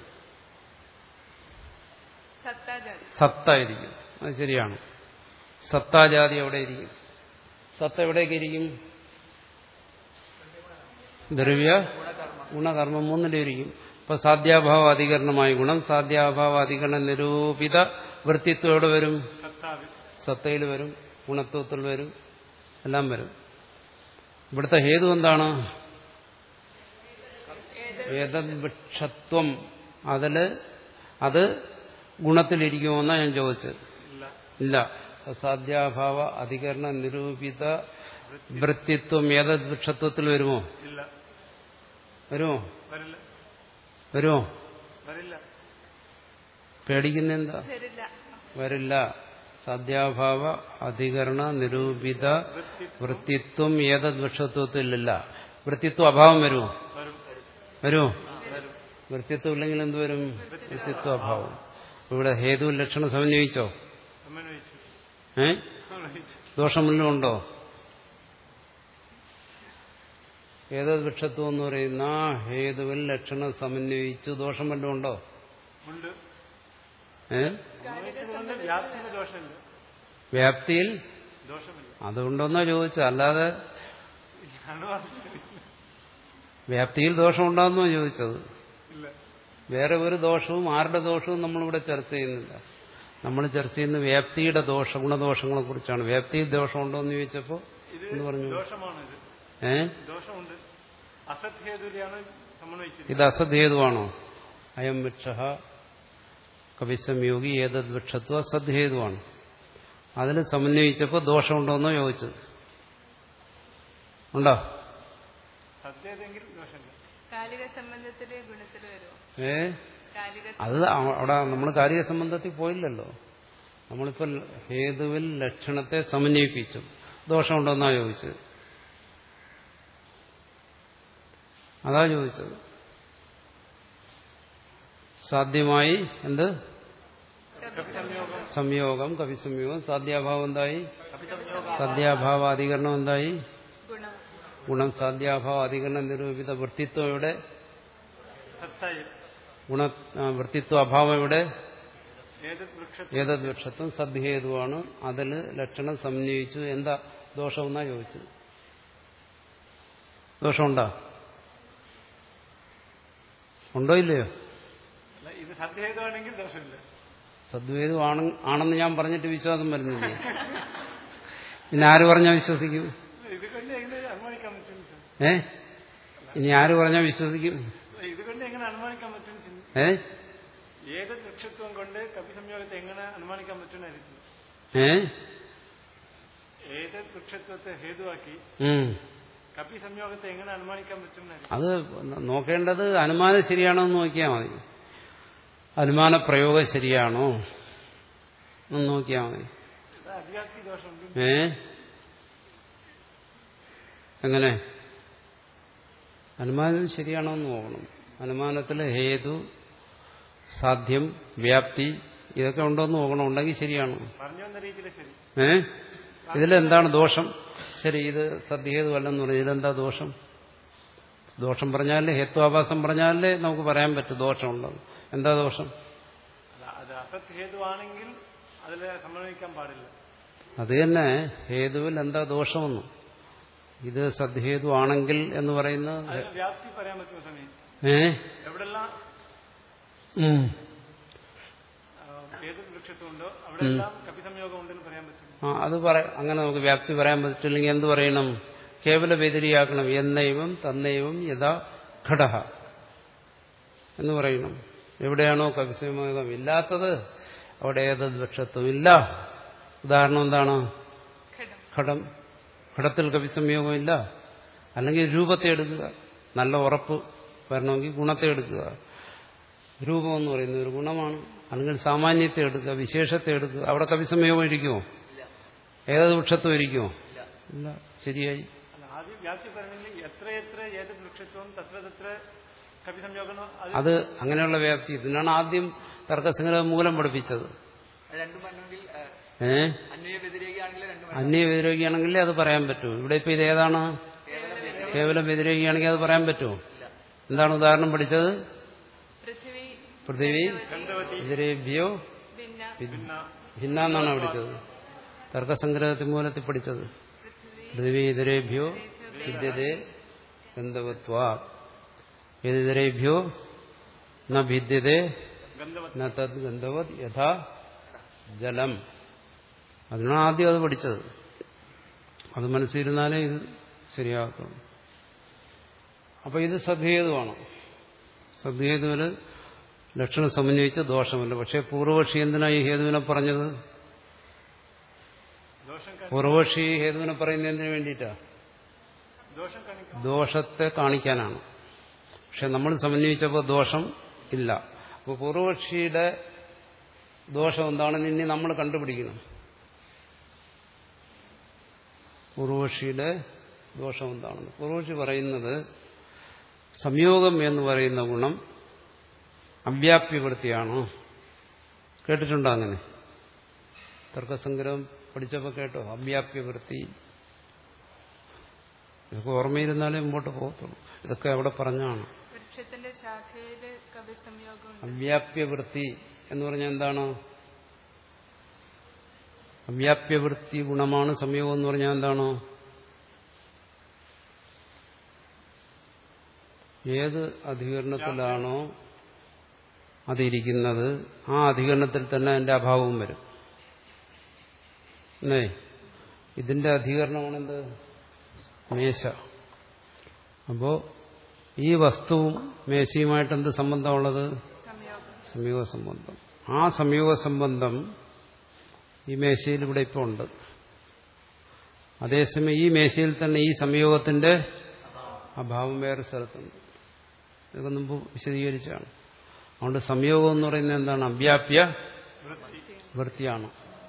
സത്തായിരിക്കും. അത് ശരിയാണ്. സത്താജാതി എവിടെ ഇരിക്കും? സത്ത എവിടേക്ക് ഇരിക്കും? ദ്രവ്യ ഗുണകർമ്മം മൂന്നിലും ഇരിക്കും. അപ്പൊ സാധ്യാഭാവ അധികരണമായി ഗുണം, സാധ്യാഭാവ അധികരണ നിരൂപിത വൃത്തിത്വം എവിടെ വരും? സത്തയിൽ വരും, ഗുണത്വത്തിൽ വരും, എല്ലാം വരും. ഇവിടുത്തെ ഹേതു എന്താണ്? ഏതദ്വൃക്ഷത്വം. അതില് അത് ഗുണത്തിലിരിക്കുമെന്നാണ് ഞാൻ ചോദിച്ചത്. ഇല്ല. സാധ്യാഭാവ അധികരണ നിരൂപിത വൃത്തിത്വം ഏതദ്വൃക്ഷത്വത്തിൽ വരുമോ? വരുമോ? വരുമോ? പേടിക്കുന്ന എന്താ? വരില്ല. സാധ്യാഭാവ അധികരണ നിരൂപിത വൃത്തിത്വം ഏതദ്വൃക്ഷത്വത്തിലില്ല. വൃത്തിത്വ അഭാവം വരുമോ? വരുമോ? വൃത്തിത്വം ഇല്ലെങ്കിൽ എന്ത് വരും? വൃത്തിത്വ അഭാവം. ഇവിടെ ഹേതു ലക്ഷണം സമന്വയിച്ചോ? ഏ ദോഷം വല്ലതും ഉണ്ടോ? ഏതത് വൃക്ഷത്വം എന്ന് പറയുന്ന ഹേതുവിൽ ലക്ഷണം സമന്വയിച്ചു ദോഷം വല്ലതും ഉണ്ടോ? ഏ വ്യാപ്തിയിൽ അതുകൊണ്ടോന്നാ ചോദിച്ചത്. അല്ലാതെ വ്യാപ്തിയിൽ ദോഷമുണ്ടോന്നോ ചോദിച്ചത്. വേറെ ഒരു ദോഷവും ആരുടെ ദോഷവും നമ്മളിവിടെ ചർച്ച ചെയ്യുന്നില്ല. നമ്മൾ ചർച്ച ചെയ്യുന്ന വ്യാപ്തിയുടെ ദോഷ ഗുണദോഷങ്ങളെ കുറിച്ചാണ്. വ്യാപ്തിയിൽ ദോഷമുണ്ടോ എന്ന് ചോദിച്ചപ്പോ എന്ന് പറഞ്ഞു. ഏ ഇത് അസദ്ഹേതുവാണോ? അയം വൃക്ഷ കവിസംയോഗി ഏതത് വൃക്ഷത്വ അസദ്ഹേതുവാണ്. അതിന് സമന്വയിച്ചപ്പോ ദോഷമുണ്ടോന്നോ ചോദിച്ചത്. ഉണ്ടോ? ഏ അത് അവിടെ നമ്മൾ കാലിക സംബന്ധത്തിൽ പോയില്ലല്ലോ. നമ്മളിപ്പോൾ ഹേതുവിൽ ലക്ഷണത്തെ സമന്വയിപ്പിച്ചു. ദോഷമുണ്ടോന്നാ ചോദിച്ചത്. അതാ ചോദിച്ചത്. സാധ്യമായി എന്ത്? സംയോഗം, കവിസംയോഗം. സാധ്യാഭാവം എന്തായി? സാധ്യാഭാവ അധികരണം എന്തായി? ഗുണം. സാധ്യാഭാവ അധികരണം നിരൂപിത വൃത്തിത്വം ഇവിടെ ഗുണ വൃത്തിത്വ അഭാവം ഇവിടെ ഏതത് വൃക്ഷത്വം സദ്ഹേതുവാണ്. അതിൽ ലക്ഷണം സമന്വയിച്ചു. എന്താ ദോഷം എന്നാ ചോദിച്ചത്. ദോഷമുണ്ടോ? ഉണ്ടോ ഇല്ലയോ? സദ്ഹേതു ആണെന്ന് ഞാൻ പറഞ്ഞിട്ട് വിശ്വാസം വരുന്നില്ലേ? പിന്നെ ആര് പറഞ്ഞാൽ വിശ്വസിക്കും? ഏ ഇനി ആര് പറഞ്ഞാൽ വിശ്വസിക്കും? ഏ ഏത് വൃക്ഷത്വം കൊണ്ട് കവിസംയോഗത്തെ എങ്ങനെ അനുമാനിക്കാൻ പറ്റുന്നായിരിക്കും? ഏ ഏത് വൃക്ഷത്വത്തെ ഹേതുവാക്കി കവിസംയോഗത്തെ എങ്ങനെ അനുമാനിക്കാൻ പറ്റുന്നായിരിക്കും? അത് നോക്കേണ്ടത് അനുമാനം ശരിയാണോ എന്ന് നോക്കിയാൽ മതി. അനുമാന പ്രയോഗം ശരിയാണോ എന്ന് നോക്കിയാൽ മതി. ഏ എങ്ങനെ അനുമാനം ശരിയാണോ എന്ന് നോക്കണം. അനുമാനത്തിൽ ഹേതു, സാധ്യം, വ്യാപ്തി ഇതൊക്കെ ഉണ്ടോന്ന് നോക്കണം. ഉണ്ടെങ്കിൽ ശരിയാണോ? ഏ ഇതിലെന്താണ് ദോഷം? ശരി, ഇത് സദ്ഹേതു അല്ലെന്ന് പറഞ്ഞു. ഇതിലെന്താ ദോഷം? ദോഷം പറഞ്ഞാലേ ഹേത്വാഭാസം പറഞ്ഞാലേ നമുക്ക് പറയാൻ പറ്റും ദോഷമുള്ളത്. എന്താ ദോഷം? അത് അസത് ഹേതുവാണെങ്കിൽ അതിൽ സമ്മതിക്കാൻ പാടില്ല. അത് തന്നെ ഹേതുവിൽ എന്താ ദോഷമെന്ന്. ഇത് സദ്ഹേതു ആണെങ്കിൽ എന്ന് പറയുന്നത് വ്യാപ്തി പറയാൻ പറ്റുമോ സമയം? ഏ എവിടെല്ലാം ഏത് വൃക്ഷത്തുണ്ടോ അവിടെ എല്ലാം കപിസംയോഗം ഉണ്ടെന്ന് പറയാൻ പറ്റും. ആ അത് പറ അങ്ങനെ നമുക്ക് വ്യാപ്തി പറയാൻ പറ്റില്ലെങ്കിൽ എന്ത് പറയണം? കേവല വ്യതിരിയാക്കണം. എന്നൈവം തന്നൈവം യഥാ ഘടഃ എന്ന് പറയണം. എവിടെയാണോ കപിസംയോഗം ഇല്ലാത്തത് അവിടെ ഏതത് വൃക്ഷത്വം ഇല്ല. ഉദാഹരണം എന്താണ്? ഘടം. ഘടത്തിൽ കപിസംയോഗം ഇല്ല. അല്ലെങ്കിൽ രൂപത്തെ എടുക്കുക. നല്ല ഉറപ്പ് വരണമെങ്കിൽ ഗുണത്തെ എടുക്കുക. രൂപം എന്ന് പറയുന്ന ഒരു ഗുണമാണ്. അല്ലെങ്കിൽ സാമാന്യത്തെ എടുക്കുക, വിശേഷത്തെ എടുക്കുക. അവിടെ കപിസംയോഗം ഇരിക്കുമോ? ഏതത് വൃക്ഷത്വം ഇരിക്കുമോ? ഇല്ല. ശരിയായി. ആദ്യം വ്യാപ്തി പറയണമെങ്കിൽ എത്ര എത്ര ഏത് വൃക്ഷത്വം തത്ര തത്ര കപിസംയോഗം. അത് അങ്ങനെയുള്ള വ്യാപ്തി. ഇതിനാണ് ആദ്യം തർക്കസംഗ്രഹം മൂലം പഠിപ്പിച്ചത്. ഏഹ് അന്യ വ്യതിരേകിയാണെങ്കിലേ അത് പറയാൻ പറ്റൂ. ഇവിടെ ഇപ്പൊ ഇത് ഏതാണ്? കേവലം വ്യതിരേകിയാണെങ്കിൽ അത് പറയാൻ പറ്റുമോ? എന്താണ് ഉദാഹരണം പഠിച്ചത്? പൃഥിവി വ്യതിരേഭ്യോ ഭിന്ന എന്നാണ് പഠിച്ചത്. തർക്കസംഗ്രഹത്തിൽ മൂലത്തിൽ പഠിച്ചത് പൃഥിവി ഇതരേഭ്യോ ഭിദ്യതേ ഗന്ധവത്വാ യതിതരേഭ്യോ ന ഭിദ്യതേ ന തദ് ഗന്ധവത് യഥാ ജലം. അതിനാണ് ആദ്യം അത് പഠിച്ചത്. അത് മനസ്സിരുന്നാലേ ഇത് ശരിയാകത്തുള്ളൂ. അപ്പൊ ഇത് സദ്ഹേതുവാണ്. സദ്ഹേതുവിന് ലക്ഷണം സമന്വയിച്ച് ദോഷമല്ല. പക്ഷെ പൂർവപക്ഷി എന്തിനാണ് ഈ ഹേതുവിനെ പറഞ്ഞത്? പൂർവപക്ഷി ഹേതുവിനെ പറയുന്നത് എന്തിനു വേണ്ടിയിട്ടാ? ദോഷത്തെ കാണിക്കാനാണ്. പക്ഷെ നമ്മൾ സമന്വയിച്ചപ്പോൾ ദോഷം ഇല്ല. അപ്പോൾ പൂർവപക്ഷിയുടെ ദോഷം എന്താണെന്ന് ഇനി നമ്മൾ കണ്ടുപിടിക്കണം. പൂർവപക്ഷിയുടെ ദോഷം എന്താണെന്ന് പൂർവപക്ഷി പറയുന്നത് സംയോഗം എന്ന് പറയുന്ന ഗുണം അവ്യാപ്യവൃത്തിയാണ്. കേട്ടിട്ടുണ്ടോ അങ്ങനെ? തർക്കസംഗ്രഹം പഠിച്ചപ്പോൾ കേട്ടോ? അവ്യാപ്യവൃത്തി. ഇതൊക്കെ ഓർമ്മയിരുന്നാലേ മുമ്പോട്ട് പോകത്തുള്ളൂ. ഇതൊക്കെ അവിടെ പറഞ്ഞാണ്. അവ്യാപ്യവൃത്തി എന്ന് പറഞ്ഞാൽ എന്താണ്? അവ്യാപ്യവൃത്തി ഗുണമാണ് സംയോഗം എന്ന് പറഞ്ഞാൽ എന്താണ്? ഏത് അധികരണത്തിലാണോ അതിരിക്കുന്നത് ആ അധികരണത്തിൽ തന്നെ അതിന്റെ അഭാവവും വരും. അല്ലേ? ഇതിന്റെ അധികരണമാണെന്ത്? മേശ. അപ്പോ ഈ വസ്തുവും മേശയുമായിട്ട് എന്ത് സംബന്ധമുള്ളത്? സംയോഗ സംബന്ധം. ആ സംയോഗ സംബന്ധം ഈ മേശയിൽ ഇവിടെ ഇപ്പോൾ ഉണ്ട്. അതേസമയം ഈ മേശയിൽ തന്നെ ഈ സംയോഗത്തിന്റെ അഭാവം വേറെ സ്ഥലത്തുണ്ട്. ഇതൊക്കെ മുമ്പ് വിശദീകരിച്ചാണ്. അതുകൊണ്ട് സംയോഗം എന്ന് പറയുന്നത് എന്താണ്? അവ്യാപ്യ വൃത്തിയാണ്.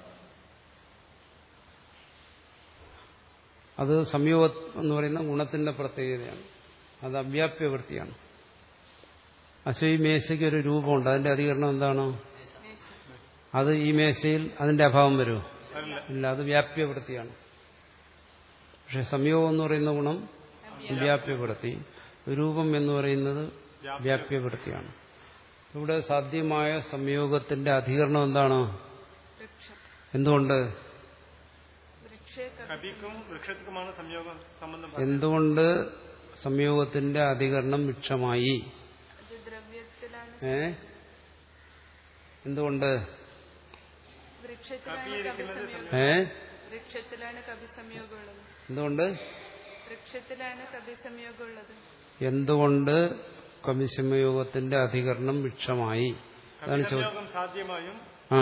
അത് സംയോഗം എന്ന് പറയുന്ന ഗുണത്തിന്റെ പ്രത്യേകതയാണ്. അത് അവ്യാപ്യ വൃത്തിയാണ്. പക്ഷേ ഈ മേശയ്ക്ക് ഒരു രൂപമുണ്ട്. അതിന്റെ അധികരണം എന്താണ്? അത് ഈ മേശയിൽ അതിന്റെ അഭാവം വരുമോ? ഇല്ല. അത് വ്യാപ്യവൃത്തിയാണ്. പക്ഷെ സംയോഗം എന്ന് പറയുന്ന ഗുണം വ്യാപ്യവൃത്തി, രൂപം എന്ന് പറയുന്നത് വ്യാപ്യവൃത്തിയാണ്. ഇവിടെ സാധ്യമായ സംയോഗത്തിന്റെ അധികരണം എന്താണ്? എന്തുകൊണ്ട്? എന്തുകൊണ്ട് സംയോഗത്തിന്റെ അധികരണം വൃക്ഷമായി? ഏ എന്തുകൊണ്ട്? ഏ എന്തുകൊണ്ട്? എന്തുകൊണ്ട് കവിസംയോഗത്തിന്റെ അധികരണം വൃക്ഷമായി? അതാണ് ചോദ്യം. ആ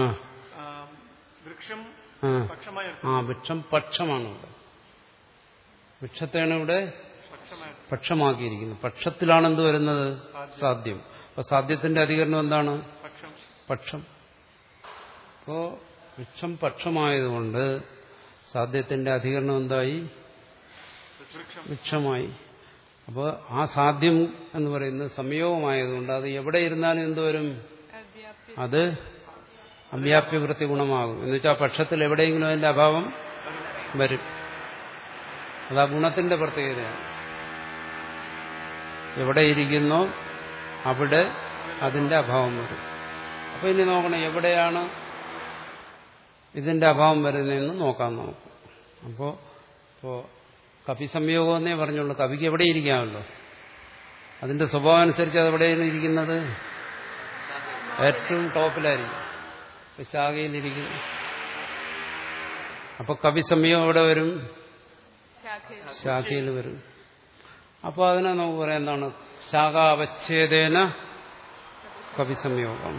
ആ വൃക്ഷം പക്ഷമാണ് ഇവിടെ. വൃക്ഷത്തെയാണ് ഇവിടെ പക്ഷമാക്കിയിരിക്കുന്നത്. പക്ഷത്തിലാണ് എന്ത് വരുന്നത്? സാധ്യം. അപ്പൊ സാധ്യത്തിന്റെ അധികരണം എന്താണ്? പക്ഷം. അപ്പോ വൃക്ഷം പക്ഷമായതുകൊണ്ട് സാധ്യത്തിന്റെ അധികരണം എന്തായി? വൃക്ഷമായി. അപ്പോൾ ആ സാധ്യം എന്ന് പറയുന്നത് സംയോഗമായതുകൊണ്ട് അത് എവിടെ ഇരുന്നാലും എന്തുവരും? അത് അവ്യാപ്യവൃത്തി ഗുണമാകും. എന്നുവെച്ചാൽ പക്ഷത്തിൽ എവിടെയെങ്കിലും അതിന്റെ അഭാവം വരും. അത് ആ ഗുണത്തിന്റെ പ്രത്യേകതയാണ്. എവിടെ ഇരിക്കുന്നോ അവിടെ അതിന്റെ അഭാവം വരും. അപ്പൊ ഇനി നോക്കണം എവിടെയാണ് ഇതിന്റെ അഭാവം വരുന്നതെന്ന് നോക്കാം നമുക്ക്. അപ്പോ ഇപ്പോ കവി സംയോഗം എന്നേ പറഞ്ഞുള്ളൂ. കവിക്ക് എവിടെ ഇരിക്കാമല്ലോ. അതിന്റെ സ്വഭാവം അനുസരിച്ച് അത് എവിടെയാണ് ഇരിക്കുന്നത്? ഏറ്റവും ടോപ്പിലായിരിക്കും. ഇപ്പൊ ശാഖയിലിരിക്കുന്നു. അപ്പൊ കവി സംയോഗം എവിടെ വരും? ശാഖയിൽ വരും. അപ്പൊ അതിനെ നമുക്ക് പറയാം എന്താണ്? ശാഖാവച്ഛേദേന കവി സംയോഗം.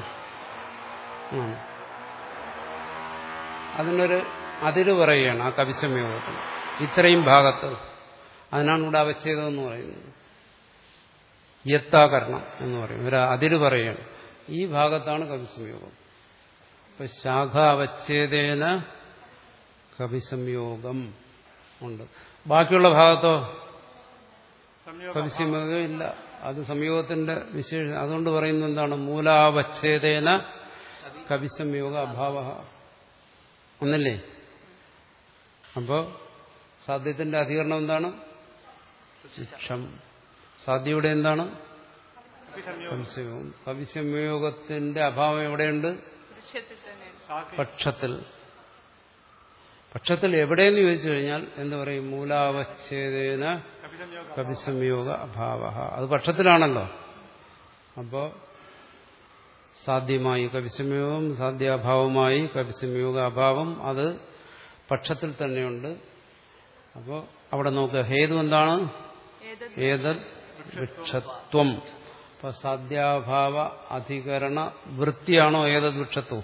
അതിനൊരു അതിര് പറയുകയാണ് ആ കവി സംയോഗത്തിന്. ഇത്രയും ഭാഗത്ത് അതിനാണ് ഇവിടെ അവച്ഛേദം എന്ന് പറയുന്നത്. യത്താകരണം എന്ന് പറയും. ഒരു അതിര് പറയുകയാണ്. ഈ ഭാഗത്താണ് കവി സംയോഗം. ഇപ്പൊ ശാഖാവച്ഛേദേന കവി സംയോഗം ഉണ്ട്. ബാക്കിയുള്ള ഭാഗത്തോ കവി സംയോഗം ഇല്ല. അത് സംയോഗത്തിന്റെ വിശേഷം. അതുകൊണ്ട് പറയുന്നത് എന്താണ്? മൂലാവച്ഛേദേന കവി സംയോഗ അഭാവ ഒന്നല്ലേ? അപ്പോ സാധ്യത്തിന്റെ അധികരണം എന്താണ്? ശിക്ഷം. സാധ്യയുടെ എന്താണ്? കവിസംയോഗം. കവിസംയോഗത്തിന്റെ അഭാവം എവിടെയുണ്ട്? പക്ഷത്തിൽ. പക്ഷത്തിൽ എവിടെയെന്ന് ചോദിച്ചു കഴിഞ്ഞാൽ എന്ത് പറയും? മൂലാവച്ഛേദേന കവിസംയോഗ അഭാവ. അത് പക്ഷത്തിലാണല്ലോ. അപ്പോ സാധ്യമായി കവിസംയോഗം, സാധ്യാഭാവമായി കവിസംയോഗ അഭാവം, അത് പക്ഷത്തിൽ തന്നെയുണ്ട്. അപ്പോൾ അവിടെ നോക്കുക, ഹേതു എന്താണ്? ഏതത് വൃക്ഷത്വം. അപ്പൊ സാധ്യാഭാവ അധികരണ വൃത്തിയാണോ ഏതത് വൃക്ഷത്വം?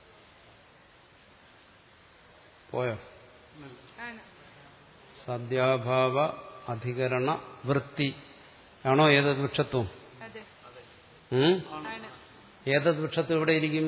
പോയോ? സാധ്യാഭാവ അധികരണ വൃത്തി ആണോ ഏതത് വൃക്ഷത്വം? ഏതത് വൃക്ഷത്വം എവിടെ ഇരിക്കും?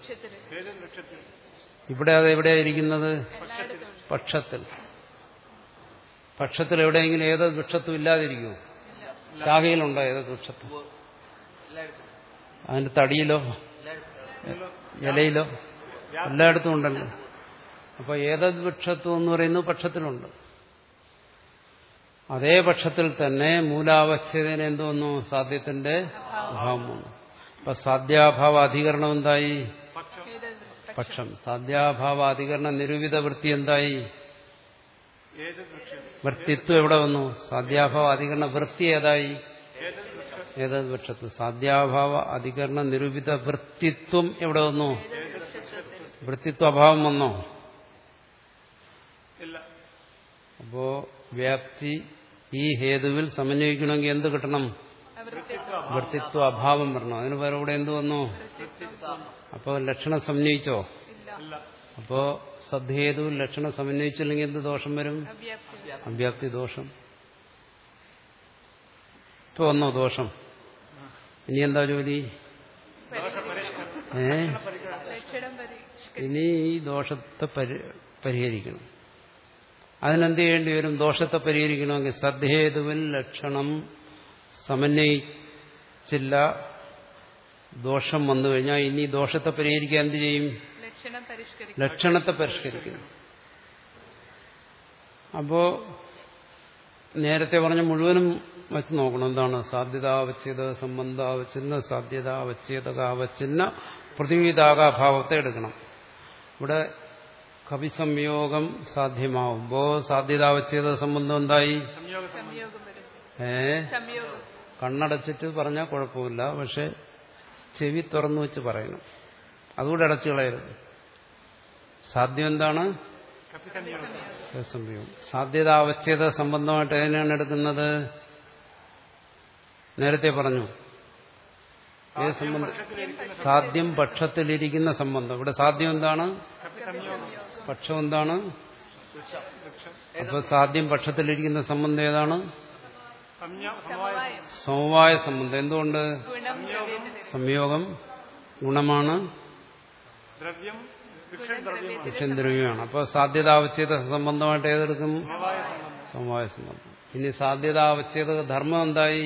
ഇവിടെ അത് എവിടെയാണ് ഇരിക്കുന്നത്? പക്ഷത്തിൽ. പക്ഷത്തിൽ എവിടെയെങ്കിലും ഏതത് വൃക്ഷത്വം ഇല്ലാതിരിക്കുമോ? ശാഖയിലുണ്ടോ ഏതത് വൃക്ഷത്വം? അതിന്റെ തടിയിലോ ഇലയിലോ എല്ലായിടത്തും ഉണ്ടല്ലോ. അപ്പൊ ഏതത് വൃക്ഷത്വം എന്ന് പറയുന്നത് പക്ഷത്തിലുണ്ട്. അതേ പക്ഷത്തിൽ തന്നെ മൂലാവച്ഛേദന എന്തോന്നു? സാധ്യത്തിന്റെ അഭാവം വന്നു. അപ്പൊ സാധ്യാഭാവ അധികരണം എന്തായി? പക്ഷം. സാധ്യാഭാവ അധികരണ നിരൂപിത വൃത്തി എന്തായി? വൃത്തിത്വം എവിടെ വന്നു? സാധ്യാഭാവ അധികരണ വൃത്തി ഏതായി? ഏതത് വൃക്ഷത്വം. സാധ്യാഭാവ അധികരണ നിരൂപിത വൃത്തിത്വം എവിടെ വന്നു? വൃത്തിത്വ അഭാവം വന്നോ? അപ്പോ വ്യാപ്തി ഈ ഹേതുവിൽ സമന്വയിക്കണമെങ്കിൽ എന്ത് കിട്ടണം? വൃത്തിത്വ അഭാവം വരണം. അതിന് പകരം ഇവിടെ എന്ത് വന്നു? അപ്പോ ലക്ഷണം സമന്വയിച്ചോ? അപ്പോ സദ്ഹേതുവിൽ ലക്ഷണം സമന്വയിച്ചില്ലെങ്കിൽ എന്ത് ദോഷം വരും? അവ്യാപ്തി ദോഷം. ഇപ്പൊ വന്നോ ദോഷം? ഇനി എന്താ ജോലി? ഏ ഇനി ഈ ദോഷത്തെ പരിഹരിക്കണം. അതിനെന്ത് ചെയ്യേണ്ടി വരും? ദോഷത്തെ പരിഹരിക്കണമെങ്കിൽ സദ്ഹേതുവിൽ ലക്ഷണം സമന്വയിച്ചില്ല, ദോഷം വന്നു കഴിഞ്ഞാൽ ഇനി ദോഷത്തെ പരിഹരിക്കാൻ എന്ത് ചെയ്യും? ലക്ഷണത്തെ പരിഷ്കരിക്കണം. അപ്പോ നേരത്തെ പറഞ്ഞ മുഴുവനും വച്ച് നോക്കണം. എന്താണ്? സാധ്യതാവച്ഛേദ സംബന്ധാവച്ഛിന്ന സാധ്യതാവച്ഛേദകാവച്ഛിന്ന പ്രതിവിധാകാഭാവത്തെ എടുക്കണം. ഇവിടെ കവിസംയോഗം സാധ്യമാവുമ്പോ സാധ്യതാവച്ഛേദ സംബന്ധം എന്തായി? ഏ കണ്ണടച്ചിട്ട് പറഞ്ഞാൽ കുഴപ്പമില്ല, പക്ഷെ ചെവി തുറന്നു വെച്ച് പറയണം. അതുകൂടെ അടച്ചു കളയരുത്. സാധ്യം എന്താണ്? സംയോഗം. സാധ്യതാവച്ഛേദ സംബന്ധമായിട്ട് എങ്ങനെയാണ് എടുക്കുന്നത്? നേരത്തെ പറഞ്ഞു ഏത് സംബന്ധം? സാധ്യം പക്ഷത്തിലിരിക്കുന്ന സംബന്ധം. ഇവിടെ സാധ്യം എന്താണ്? പക്ഷം എന്താണ്? അപ്പൊ സാധ്യം പക്ഷത്തിലിരിക്കുന്ന സംബന്ധം ഏതാണ്? സമവായ സംബന്ധം. എന്തുകൊണ്ട്? സംയോഗം ഗുണമാണ്, വിഷദ്രവ്യമാണ്. അപ്പൊ സാധ്യതാവച്ഛേദ സംബന്ധമായിട്ട് ഏതെടുക്കും? സമവായ സംബന്ധം. ഇനി സാധ്യതാവച്ഛേദ ധർമ്മം എന്തായി?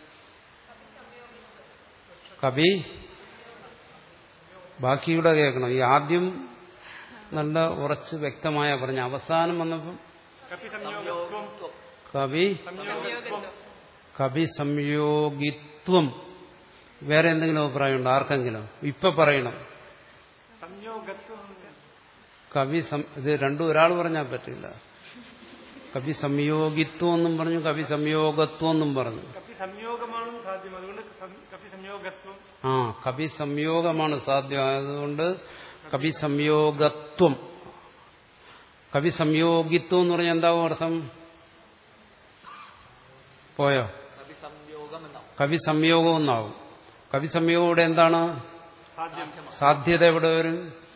കവി ബാക്കിയുടെ കേൾക്കണം. ഈ ആദ്യം നല്ല ഉറച്ച് വ്യക്തമായ പറഞ്ഞ, അവസാനം വന്നപ്പം കവി കവി സംയോഗിത്വം. വേറെ എന്തെങ്കിലും അഭിപ്രായമുണ്ടോ ആർക്കെങ്കിലും? ഇപ്പൊ പറയണം. സംയോഗത്വം കവി ഇത് രണ്ടും ഒരാൾ പറഞ്ഞാൽ പറ്റില്ല. കവി സംയോഗിത്വം എന്നും പറഞ്ഞു, കവി സംയോഗത്വം എന്നും പറഞ്ഞു. കവി സംയോഗമാണ് സാധ്യം, അതുകൊണ്ട് കവി സംയോഗത്വം. ആ കവി സംയോഗമാണ് സാധ്യം, അതുകൊണ്ട് കവി സംയോഗത്വം. കവി സംയോഗിത്വം എന്ന് പറഞ്ഞാൽ എന്താവും അർത്ഥം? പോയോ? കവി സംയോഗം എന്നാവും. കവി സംയോഗം ഇവിടെ എന്താണ്? സാധ്യത എവിടെ വരും?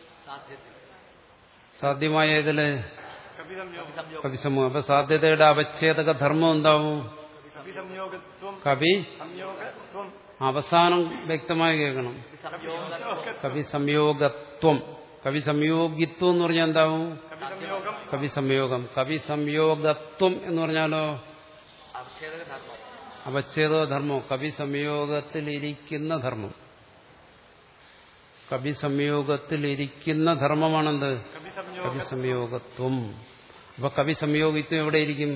സാധ്യമായ ഇതില് കവി സംയോഗം. അപ്പൊ സാധ്യതയുടെ അവച്ഛേദക ധർമ്മം എന്താവും? കവി അവസാനം വ്യക്തമായി കേൾക്കണം. കവി സംയോഗത്വം. കവി സംയോഗിത്വം എന്ന് പറഞ്ഞാൽ എന്താവും? കവി സംയോഗം. കവി സംയോഗത്വം എന്ന് പറഞ്ഞാലോ അവച്ഛേദ ധർമ്മം. കവി സംയോഗത്തിലിരിക്കുന്ന ധർമ്മം. കവി സംയോഗത്തിലിരിക്കുന്ന ധർമ്മമാണെന്ത്? കവി സംയോഗത്വം. അപ്പൊ കവി സംയോഗിത്വം എവിടെയിരിക്കും?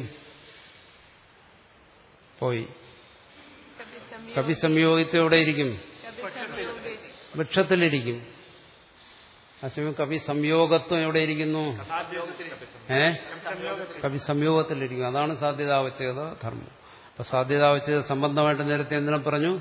പോയി. കവി സംയോഗിത്വം എവിടെയിരിക്കും? വൃക്ഷത്തിലിരിക്കും. അസമയം കവി സംയോഗത്വം എവിടെയിരിക്കുന്നു? ഏ കവി സംയോഗത്തിലിരിക്കും. അതാണ് സാധ്യതാവച്ഛേദ ധർമ്മം. അപ്പൊ സാധ്യതാവച്ഛേദ സംബന്ധമായിട്ട് നേരത്തെ എന്തിനും പറഞ്ഞു?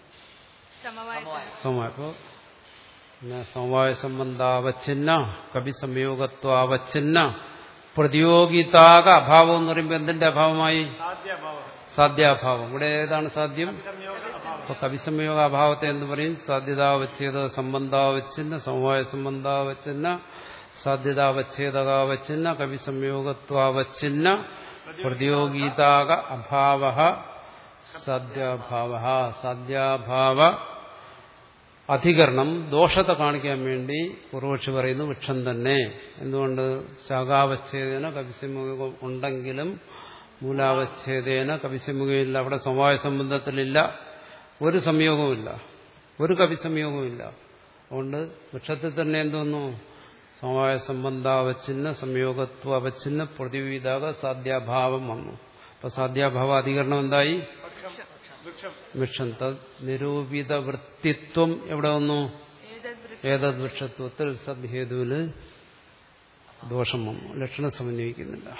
സമവായം. അപ്പോ സമവായ സംബന്ധാവച്ഛിന്ന കവി സംയോഗത്വാവച്ഛിന്ന പ്രതിയോഗിതാക അഭാവം എന്ന് പറയുമ്പോൾ എന്തിന്റെ അഭാവമായി? സാധ്യാഭാവം. ഇവിടെ ഏതാണ് സാധ്യം? അപ്പൊ കവി സംയോഗ അഭാവത്തെ എന്ന് പറയും? സാധ്യതാവച്ഛേദ സംബന്ധാവച്ഛിന്ന സമവായ സംബന്ധാവച്ഛിന്ന സാധ്യതാവച്ഛേദകാവച്ഛിന്ന കവി സംയോഗത്വാവച്ഛിന്ന പ്രതിയോഗിതാക അഭാവ സാധ്യാഭാവ. സാധ്യാഭാവ അധികരണം ദോഷത്തെ കാണിക്കാൻ വേണ്ടി പൂർവക്ഷി പറയുന്നു വൃക്ഷം തന്നെ. എന്തുകൊണ്ട്? ശാഖാവച്ഛേദേന കവിസംയോഗം ഉണ്ടെങ്കിലും മൂലാവച്ഛേദേന കവിസംയോഗമില്ല. അവിടെ സമവായ സംബന്ധത്തിലില്ല, ഒരു സംയോഗവുമില്ല, ഒരു കവിസംയോഗവുമില്ല. അതുകൊണ്ട് വൃക്ഷത്തിൽ തന്നെ എന്തോന്നു? സമവായ സംബന്ധാവച്ഛിന്ന സംയോഗത്വ അവച്ഛിന്ന പ്രതിവിധാക സാധ്യാഭാവം വന്നു. അപ്പൊ സാധ്യാഭാവ അധികരണം എന്തായി? വൃക്ഷം. തദ് നിരൂപിത വൃത്തിത്വം എവിടെ വന്നു? ഏതദ് വൃക്ഷത്വത്തിൽ സദ്ഹേതുവില് ദോഷം വന്നു, ലക്ഷണം സമന്വയിക്കുന്നില്ല.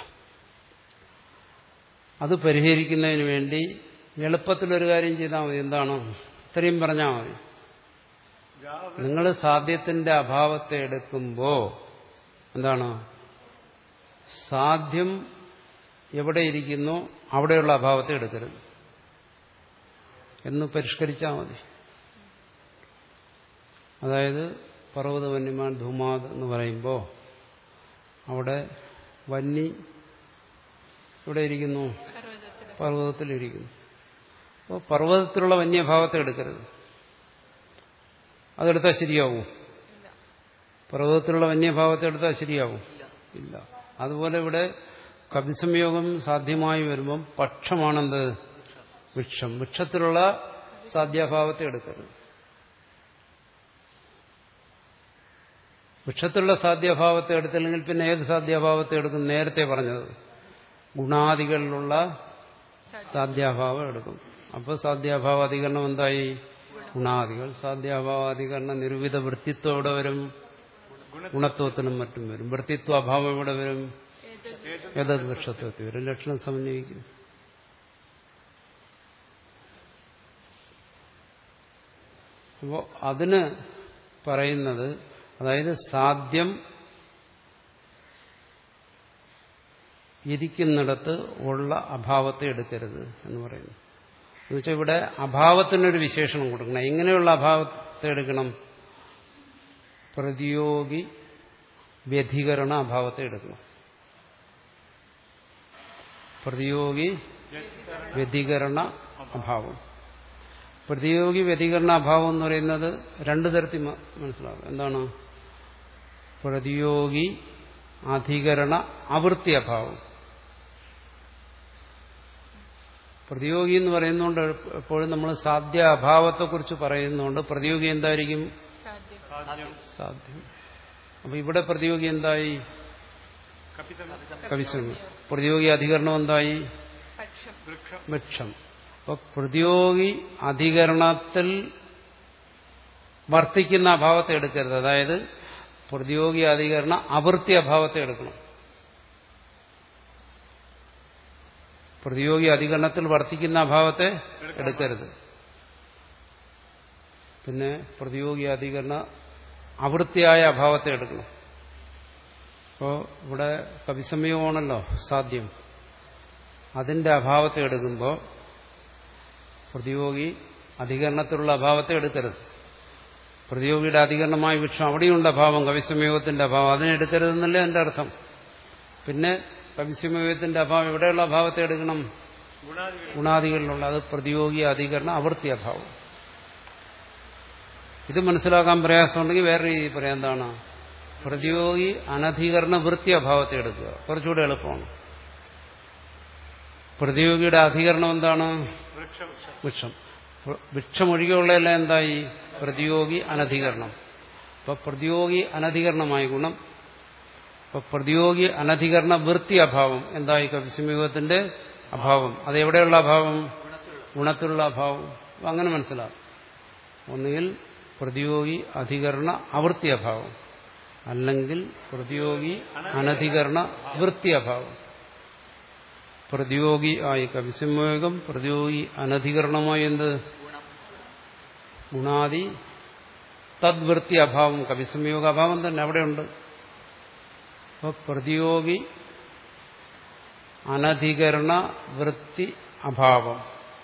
അത് പരിഹരിക്കുന്നതിന് വേണ്ടി എളുപ്പത്തിലൊരു കാര്യം ചെയ്താൽ മതി. എന്താണ്? ഇത്രയും പറഞ്ഞാൽ മതി. നിങ്ങൾ സാധ്യത്തിന്റെ അഭാവത്തെ എടുക്കുമ്പോ എന്താണ്? സാധ്യം എവിടെയിരിക്കുന്നോ അവിടെയുള്ള അഭാവത്തെ എടുക്കരുത് എന്ന് പരിഷ്കരിച്ചാൽ മതി. അതായത് പർവ്വത വന്യമാൻ ധൂമാത് എന്ന് പറയുമ്പോൾ അവിടെ വന്നി ഇവിടെ ഇരിക്കുന്നു, പർവ്വതത്തിലിരിക്കുന്നു. അപ്പോൾ പർവ്വതത്തിലുള്ള വന്യഭാവത്തെ എടുക്കരുത്. അതെടുത്താൽ ശരിയാവും? പർവ്വതത്തിലുള്ള വന്യഭാവത്തെ എടുത്താൽ ശരിയാവും? ഇല്ല. അതുപോലെ ഇവിടെ കവിസംയോഗം സാധ്യമായി വരുമ്പം പക്ഷമാണെന്ത്? വൃക്ഷം. വൃക്ഷത്തിലുള്ള സാധ്യാഭാവത്തെ എടുക്കരുത്. വൃക്ഷത്തിലുള്ള സാധ്യാഭാവത്തെ എടുത്തില്ലെങ്കിൽ പിന്നെ ഏത് സാധ്യാഭാവത്തെ എടുക്കും? നേരത്തെ പറഞ്ഞത് ഗുണാദികളിലുള്ള സാധ്യാഭാവം എടുക്കും. അപ്പോൾ സാധ്യാഭാവാധികരണം എന്തായി? ഗുണാദികൾ. സാധ്യാഭാവാധികരണം നിരൂപിത വൃത്തിത്വം എവിടെ വരും? ഗുണത്വത്തിനും മറ്റും വരും. വൃത്തിത്വ അഭാവം എവിടെ വരും? ഏതത് വൃക്ഷത്വത്തിൽ വരും. ലക്ഷണം സമന്വയിക്കും. അപ്പോൾ അതിന് പറയുന്നത്, അതായത് സാധ്യം ഇരിക്കുന്നിടത്ത് ഉള്ള അഭാവത്തെ എടുക്കരുത് എന്ന് പറയുന്നു. എന്നുവെച്ചാൽ ഇവിടെ അഭാവത്തിനൊരു വിശേഷണം കൊടുക്കണം. എങ്ങനെയുള്ള അഭാവത്തെ എടുക്കണം? പ്രതിയോഗി വ്യതികരണ അഭാവത്തെ എടുക്കണം. പ്രതിയോഗി വ്യതികരണ അഭാവം. പ്രതിയോഗി വ്യതികരണ അഭാവം എന്ന് പറയുന്നത് രണ്ടു തരത്തിൽ മനസ്സിലാകും. എന്താണ്? പ്രതിയോഗി അധികരണ ആവൃത്തി അഭാവം. പ്രതിയോഗി എന്ന് പറയുന്നതുകൊണ്ട് എപ്പോഴും നമ്മൾ സാധ്യ അഭാവത്തെക്കുറിച്ച് പറയുന്നതുകൊണ്ട് പ്രതിയോഗി എന്തായിരിക്കും? സാധ്യം. അപ്പൊ ഇവിടെ പ്രതിയോഗി എന്തായി? കവിസം. പ്രതിയോഗി അധികരണം എന്തായി? വൃക്ഷം. അപ്പൊ പ്രതിയോഗി അധികരണത്തിൽ വർത്തിക്കുന്ന അഭാവത്തെ എടുക്കരുത്. അതായത് പ്രതിയോഗി അധികരണ അവൃത്തി അഭാവത്തെ എടുക്കണം. പ്രതിയോഗി അധികരണത്തിൽ വർത്തിക്കുന്ന അഭാവത്തെ എടുക്കരുത്. പിന്നെ പ്രതിയോഗി അധികരണ അവൃത്തിയായ അഭാവത്തെ എടുക്കണം. അപ്പോൾ ഇവിടെ കവിസമയമാണല്ലോ സാധ്യം. അതിന്റെ അഭാവത്തെ എടുക്കുമ്പോൾ പ്രതിയോഗി അധികരണത്തിലുള്ള അഭാവത്തെ എടുക്കരുത്. പ്രതിയോഗിയുടെ അധികരണമായ വിഷം അവിടെയുണ്ട് അഭാവം, കവിസമയോഗത്തിന്റെ അഭാവം, അതിനെ എടുക്കരുതെന്നല്ലേ എന്റെ അർത്ഥം. പിന്നെ കവിസമയോഗത്തിന്റെ അഭാവം എവിടെയുള്ള അഭാവത്തെ എടുക്കണം? ഗുണാദികളിലുള്ള. അത് പ്രതിയോഗി അധികരണ അവൃത്തി അഭാവം. ഇത് മനസ്സിലാക്കാൻ പ്രയാസമുണ്ടെങ്കിൽ വേറെ രീതി പറയാം. എന്താണ്? പ്രതിയോഗി അനധികരണ വൃത്തി അഭാവത്തെ എടുക്കുക. കുറച്ചുകൂടെ എളുപ്പമാണ്. പ്രതിയോഗിയുടെ അധികരണം എന്താണ്? വൃക്ഷം. വൃക്ഷമൊഴികെയുള്ളതെല്ലാം എന്തായി? പ്രതിയോഗി അനധികരണം. അപ്പൊ പ്രതിയോഗി അനധികരണമായ ഗുണം. അപ്പൊ പ്രതിയോഗി അനധികരണ വൃത്തി അഭാവം എന്തായി? കവിസമയോഗത്തിന്റെ അഭാവം. അതെവിടെയുള്ള അഭാവം? ഗുണത്തിലുള്ള അഭാവം. അങ്ങനെ മനസ്സിലാവും. ഒന്നുകിൽ പ്രതിയോഗി അധികരണ അവൃത്തി അഭാവം, അല്ലെങ്കിൽ പ്രതിയോഗി അനധികരണ വൃത്തി അഭാവം. പ്രതിയോഗി ആയി കവിസമയോഗം, പ്രതിയോഗി അനധികരണമായി എന്ത്? ഗുണാദി തദ്വൃത്തി അഭാവം. കവിസമയോഗ അഭാവം തന്നെ അവിടെയുണ്ട്. അപ്പോൾ പ്രതിയോഗി അനധികരണ വൃത്തി അഭാവം,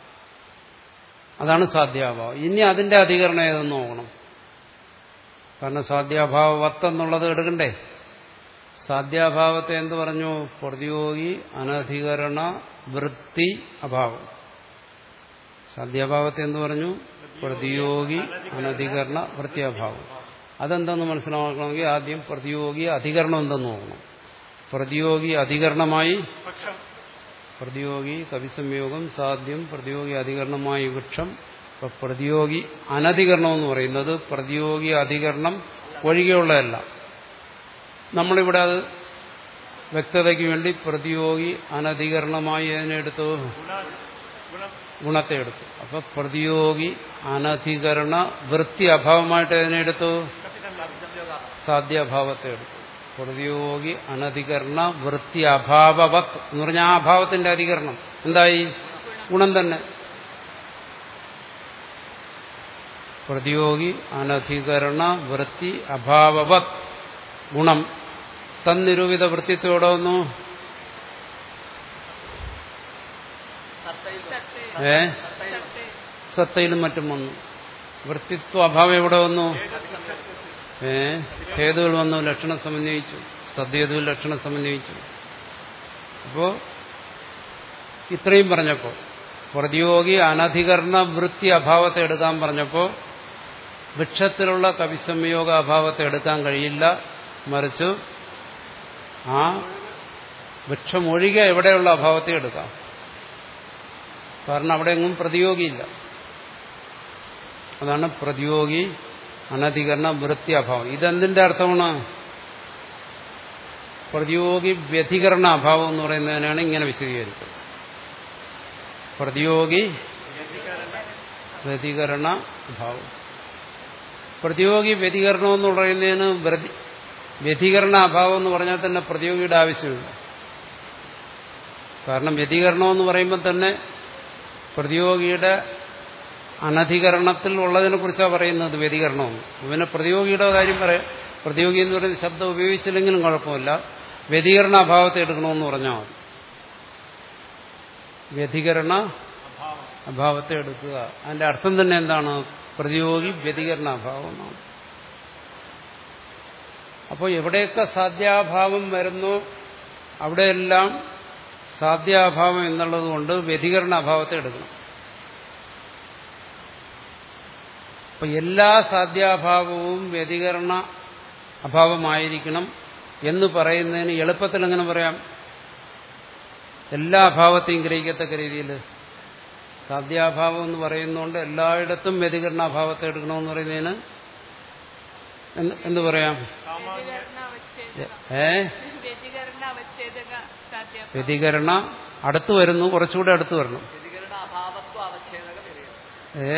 അതാണ് സാധ്യാഭാവം. ഇനി അതിന്റെ അധികരണം ഏതെന്ന് നോക്കണം. കാരണം സാധ്യാഭാവവത്ത് എന്നുള്ളത് എടുക്കണ്ടേ. സാധ്യാഭാവത്തെ എന്ത് പറഞ്ഞു? പ്രതിയോഗി അനധികരണ വൃത്തി അഭാവം. സാധ്യാഭാവത്തെ എന്ത് പറഞ്ഞു? പ്രതിയോഗി അനധികരണ വൃത്തി അഭാവം. അതെന്തെന്ന് മനസ്സിലാക്കണമെങ്കിൽ ആദ്യം പ്രതിയോഗി അധികരണം എന്തെന്ന് നോക്കണം. പ്രതിയോഗി അധികരണമായി പ്രതിയോഗി കവിസംയോഗം സാധ്യം, പ്രതിയോഗി അധികരണമായി വൃക്ഷം. ഇപ്പൊ പ്രതിയോഗി അനധികരണം എന്ന് പറയുന്നത് പ്രതിയോഗി അധികരണം ഒഴികെയുള്ളതല്ല. നമ്മളിവിടെ അത് വ്യക്തതയ്ക്ക് വേണ്ടി പ്രതിയോഗി അനധികരണമായി അതിനെടുത്തു, ഗുണത്തെ എടുത്തു. അപ്പൊ പ്രതിയോഗി അനധികരണ വൃത്തി അഭാവമായിട്ട് അതിനെടുത്തു, സാധ്യാഭാവത്തെ എടുത്തു. പ്രതിയോഗി അനധികരണ വൃത്തി അഭാവവത് എന്ന് പറഞ്ഞാൽ ആ അഭാവത്തിന്റെ അധികരണം എന്തായി? ഗുണം തന്നെ. പ്രതിയോഗി അനധികരണ വൃത്തി അഭാവവത് ഗുണം തന്നിരൂപിത വൃത്തിത്വയോടെ വന്നു. ഏ സത്തയിലും മറ്റും വന്നു. വൃത്തിത്വ അഭാവം എവിടെ വന്നു? ഏ ഹേതുകൾ വന്നു, ലക്ഷണം സമന്വയിച്ചു. സദ്യതുവിൽ ലക്ഷണം സമന്വയിച്ചു. അപ്പോ ഇത്രയും പറഞ്ഞപ്പോ പ്രതിയോഗി അനധികരണ വൃത്തി അഭാവത്തെ എടുക്കാൻ പറഞ്ഞപ്പോ വൃക്ഷത്തിലുള്ള കവിസംയോഗ അഭാവത്തെ എടുക്കാൻ കഴിയില്ല. മറിച്ച് ആ വൃക്ഷമൊഴികെ എവിടെയുള്ള അഭാവത്തെ എടുക്കാം. കാരണം അവിടെ എങ്ങും പ്രതിയോഗിയില്ല. അതാണ് പ്രതിയോഗി അനധികരണ വൃത്തി അഭാവം. ഇതെന്തിന്റെ അർത്ഥമാണ്? പ്രതിയോഗി വ്യതികരണ അഭാവം എന്ന് പറയുന്നതിനാണ് ഇങ്ങനെ വിശദീകരിച്ചത്. പ്രതിയോഗി വ്യതികരണ അഭാവം. പ്രതിയോഗി വ്യതികരണം എന്ന് പറയുന്നതിന് വ്യതികരണ അഭാവം എന്ന് പറഞ്ഞാൽ തന്നെ പ്രതിയോഗിയുടെ ആവശ്യമില്ല. കാരണം വ്യതികരണം എന്ന് പറയുമ്പോൾ തന്നെ പ്രതിയോഗിയുടെ അനധികരണത്തിൽ ഉള്ളതിനെ കുറിച്ചാണ് പറയുന്നത് വ്യതികരണമെന്ന്. പിന്നെ പ്രതിയോഗിയുടെ കാര്യം പറയാം. പ്രതിയോഗി എന്ന് പറയുന്ന ശബ്ദം ഉപയോഗിച്ചില്ലെങ്കിലും കുഴപ്പമില്ല. വ്യതികരണ അഭാവത്തെ എടുക്കണമെന്ന് പറഞ്ഞാൽ മതി. വ്യതികരണ അഭാവത്തെ എടുക്കുക. അതിന്റെ അർത്ഥം തന്നെ എന്താണ്? പ്രതിയോഗി വ്യതികരണ അഭാവം എന്നാണ്. അപ്പോൾ എവിടെയൊക്കെ സാധ്യാഭാവം വരുന്നോ അവിടെയെല്ലാം സാധ്യാഭാവം എന്നുള്ളത് കൊണ്ട് വ്യതികരണ അഭാവത്തെ എടുക്കണം. അപ്പൊ എല്ലാ സാധ്യാഭാവവും വ്യതികരണ അഭാവമായിരിക്കണം എന്ന് പറയുന്നതിന് എളുപ്പത്തിൽ എങ്ങനെ പറയാം? എല്ലാ അഭാവത്തെയും ഗ്രഹിക്കത്തക്ക രീതിയിൽ സാധ്യാഭാവം എന്ന് പറയുന്നതുകൊണ്ട് എല്ലായിടത്തും വ്യതികരണ അഭാവത്തെ എടുക്കണമെന്ന് പറയുന്നതിന് എന്ത് പറയാം? ഏ വ്യതികരണ അടുത്ത് വരുന്നു, കുറച്ചുകൂടെ അടുത്ത് വരണം. ഏ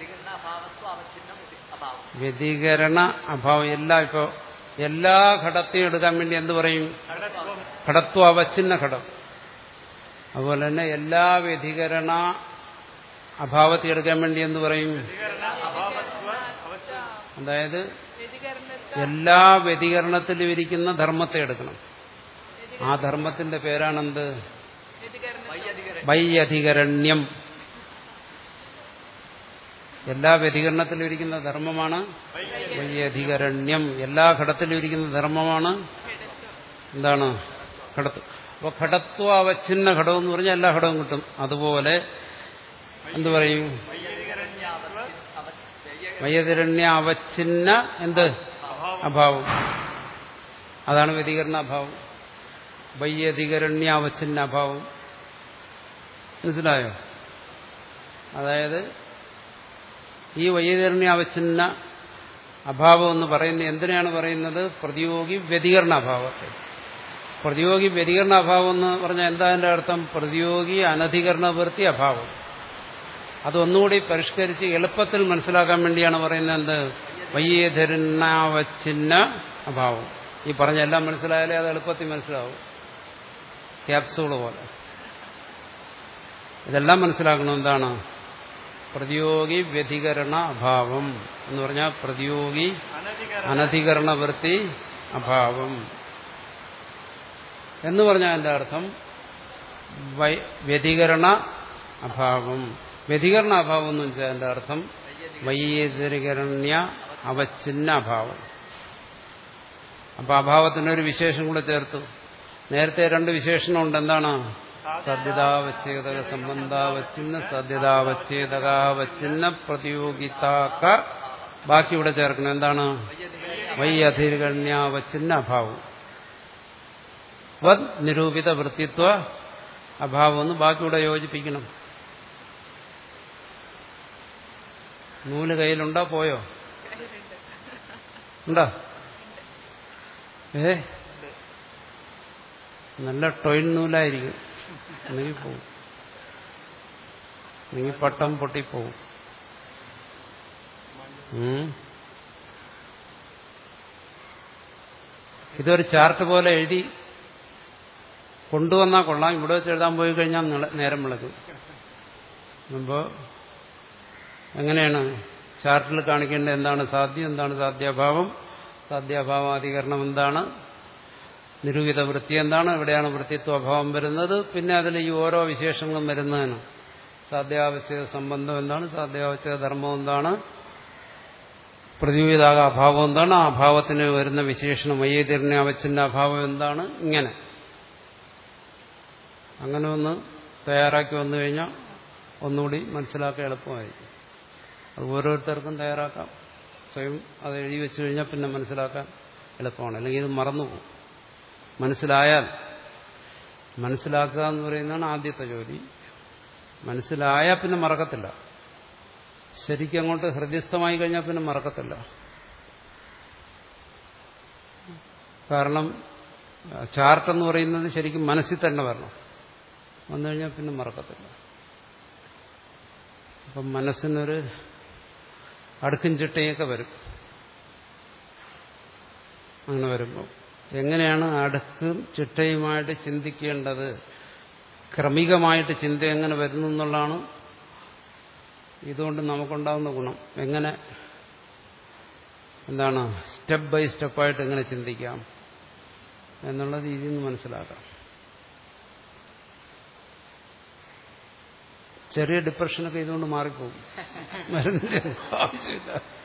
വ്യതികരണ അഭാവം എല്ലാ ഇപ്പോ എല്ലാ ഘടത്തെയും എടുക്കാൻ വേണ്ടി എന്ത് പറയും? ഘടത്വ അവച്ഛിന്ന ഘടം. അതുപോലെ തന്നെ എല്ലാ വ്യതികരണ അഭാവത്തെ എടുക്കാൻ വേണ്ടി എന്ത് പറയും? അതായത് എല്ലാ വ്യതികരണത്തിലും ഇരിക്കുന്ന ധർമ്മത്തെ എടുക്കണം. ആ ധർമ്മത്തിന്റെ പേരാണെന്ത്? വൈയധികരണ്യം. എല്ലാ വ്യതികരണത്തിലും ഇരിക്കുന്ന ധർമ്മമാണ് വൈയധികരണ്യം. എല്ലാ ഘടത്തിലും ഇരിക്കുന്ന ധർമ്മമാണ് എന്താണ്? ഘടത്വ. അപ്പൊ ഘടത്വ അവച്ഛിന്ന ഘടം എന്ന് പറഞ്ഞാൽ എല്ലാ ഘടവും കിട്ടും. അതുപോലെ എന്തു പറയും? വൈയധികരണ്യ അവച്ഛിന്ന എന്ത്? അഭാവം. അതാണ് വ്യതികരണ അഭാവം. വൈയധികരണ്യ അവച്ഛിന്ന അഭാവം. മനസ്സിലായോ? അതായത് ഈ വൈയധികരണ്യ അവച്ഛിന്ന അഭാവം എന്ന് പറയുന്നത് എന്തിനാണ് പറയുന്നത്? പ്രതിയോഗി വ്യതികരണ അഭാവത്തെ. പ്രതിയോഗി വ്യതികരണ അഭാവം എന്ന് പറഞ്ഞാൽ എന്താ അതിന്റെ അർത്ഥം? പ്രതിയോഗി അനധികരണ വൃത്തി അഭാവം. അതൊന്നുകൂടി പരിഷ്കരിച്ച് എളുപ്പത്തിൽ മനസ്സിലാക്കാൻ വേണ്ടിയാണ് പറയുന്നത് എന്ത്? വൈയധികരണാവച്ഛിന്ന അഭാവം. ഈ പറഞ്ഞ എല്ലാം മനസ്സിലായാലേ അത് എളുപ്പത്തിൽ മനസ്സിലാവും. ക്യാപ്സൂള് പോലെ ഇതെല്ലാം മനസ്സിലാക്കണം. എന്താണ് പ്രതിയോഗി വ്യതികരണ അഭാവം എന്ന് പറഞ്ഞാൽ? പ്രതിയോഗി അനധികരണ വൃത്തി അഭാവം എന്ന് പറഞ്ഞാൽ എന്റെ അർത്ഥം വ്യതികരണ അഭാവം. വ്യതികരണ അഭാവം എന്ന് വെച്ചാൽ എന്റെ അർത്ഥം വൈയധികരണ്യ അവച്ഛിന്ന അഭാവം. അപ്പൊ അഭാവത്തിനൊരു വിശേഷം കൂടെ ചേർത്തു. നേരത്തെ രണ്ട് വിശേഷണമുണ്ട്. എന്താണ്? സദ്യതാവച്ഛേദക സംബന്ധാവച്ഛിന്ന സദ്യതാവച്ഛേദകാവച്ഛിന്ന പ്രതിയോഗിതാക്ക. ബാക്കി ഇവിടെ ചേർക്കണം. എന്താണ്? വൈയധികരണ്യാവച്ഛിന്ന അഭാവം. വത് നിരൂപിത വൃത്തിത്വ അഭാവം എന്ന് ബാക്കി ഇവിടെ യോജിപ്പിക്കണം. നൂല് കയ്യിലുണ്ടോ? പോയോ? ഉണ്ടോ? ഏ നല്ല ടൊയിൻ നൂലായിരിക്കും. നീങ്ങി പോവും. നീങ്ങി പട്ടം പൊട്ടിപ്പോവും. ഇതൊരു ചാർട്ട് പോലെ എഴുതി കൊണ്ടുവന്നാൽ കൊള്ളാം. ഇവിടെ വെച്ച് എഴുതാൻ പോയി കഴിഞ്ഞാൽ നേരം വിളക്കും. അപ്പോ എങ്ങനെയാണ് ചാർട്ടിൽ കാണിക്കേണ്ടത്? എന്താണ് സാധ്യം, എന്താണ് സാധ്യാഭാവം, സാധ്യാഭാവാധികരണം എന്താണ്, നിരൂപിത വൃത്തി എന്താണ്, എവിടെയാണ് വൃത്തിത്വ അഭാവം വരുന്നത്, പിന്നെ അതിൽ ഈ ഓരോ വിശേഷങ്ങളും വരുന്നതിന് സാധ്യാവച്ഛേദ സംബന്ധം എന്താണ്, സാധ്യാവച്ഛേദ ധർമ്മം എന്താണ്, പ്രതിയോഗിതാക അഭാവം എന്താണ്, ആ അഭാവത്തിന് വരുന്ന വിശേഷണം വൈയധികരണ്യ അവച്ഛിന്ന അഭാവം എന്താണ്, ഇങ്ങനെ അങ്ങനെ ഒന്ന് തയ്യാറാക്കി വന്നു കഴിഞ്ഞാൽ ഒന്നുകൂടി മനസ്സിലാക്കാൻ എളുപ്പമായിരിക്കും. അത് ഓരോരുത്തർക്കും തയ്യാറാക്കാം. സ്വയം അത് എഴുതി വെച്ചു കഴിഞ്ഞാൽ പിന്നെ മനസ്സിലാക്കാൻ എളുപ്പമാണ്. അല്ലെങ്കിൽ ഇത് മറന്നുപോകും. മനസ്സിലായാൽ, മനസ്സിലാക്കുക എന്ന് പറയുന്നതാണ് ആദ്യത്തെ ജോലി. മനസ്സിലായാൽ പിന്നെ മറക്കത്തില്ല. ശരിക്കും അങ്ങോട്ട് ഹൃദയസ്ഥമായി കഴിഞ്ഞാൽ പിന്നെ മറക്കത്തില്ല. കാരണം ചാർട്ടെന്ന് പറയുന്നത് ശരിക്കും മനസ്സിൽ തന്നെ വരണം. വന്നു കഴിഞ്ഞാൽ പിന്നെ മറക്കത്തില്ല. അപ്പം മനസ്സിനൊരു അടുക്കും ചിട്ടയൊക്കെ വരും. അങ്ങനെ വരുമ്പോൾ എങ്ങനെയാണ് അടുക്കും ചിട്ടയുമായിട്ട് ചിന്തിക്കേണ്ടത്, ക്രമികമായിട്ട് ചിന്ത എങ്ങനെ വരുന്നു എന്നുള്ളതാണ് ഇതുകൊണ്ട് നമുക്കുണ്ടാകുന്ന ഗുണം. എങ്ങനെ എന്താണ് സ്റ്റെപ്പ് ബൈ സ്റ്റെപ്പായിട്ട് എങ്ങനെ ചിന്തിക്കാം എന്നുള്ളത് ഇതിൽ നിന്ന് മനസ്സിലാക്കാം. ചെറിയ ഡിപ്രഷനൊക്കെ ഇതുകൊണ്ട് മാറിപ്പോകും. മരുന്നിന്റെ ആവശ്യമില്ല.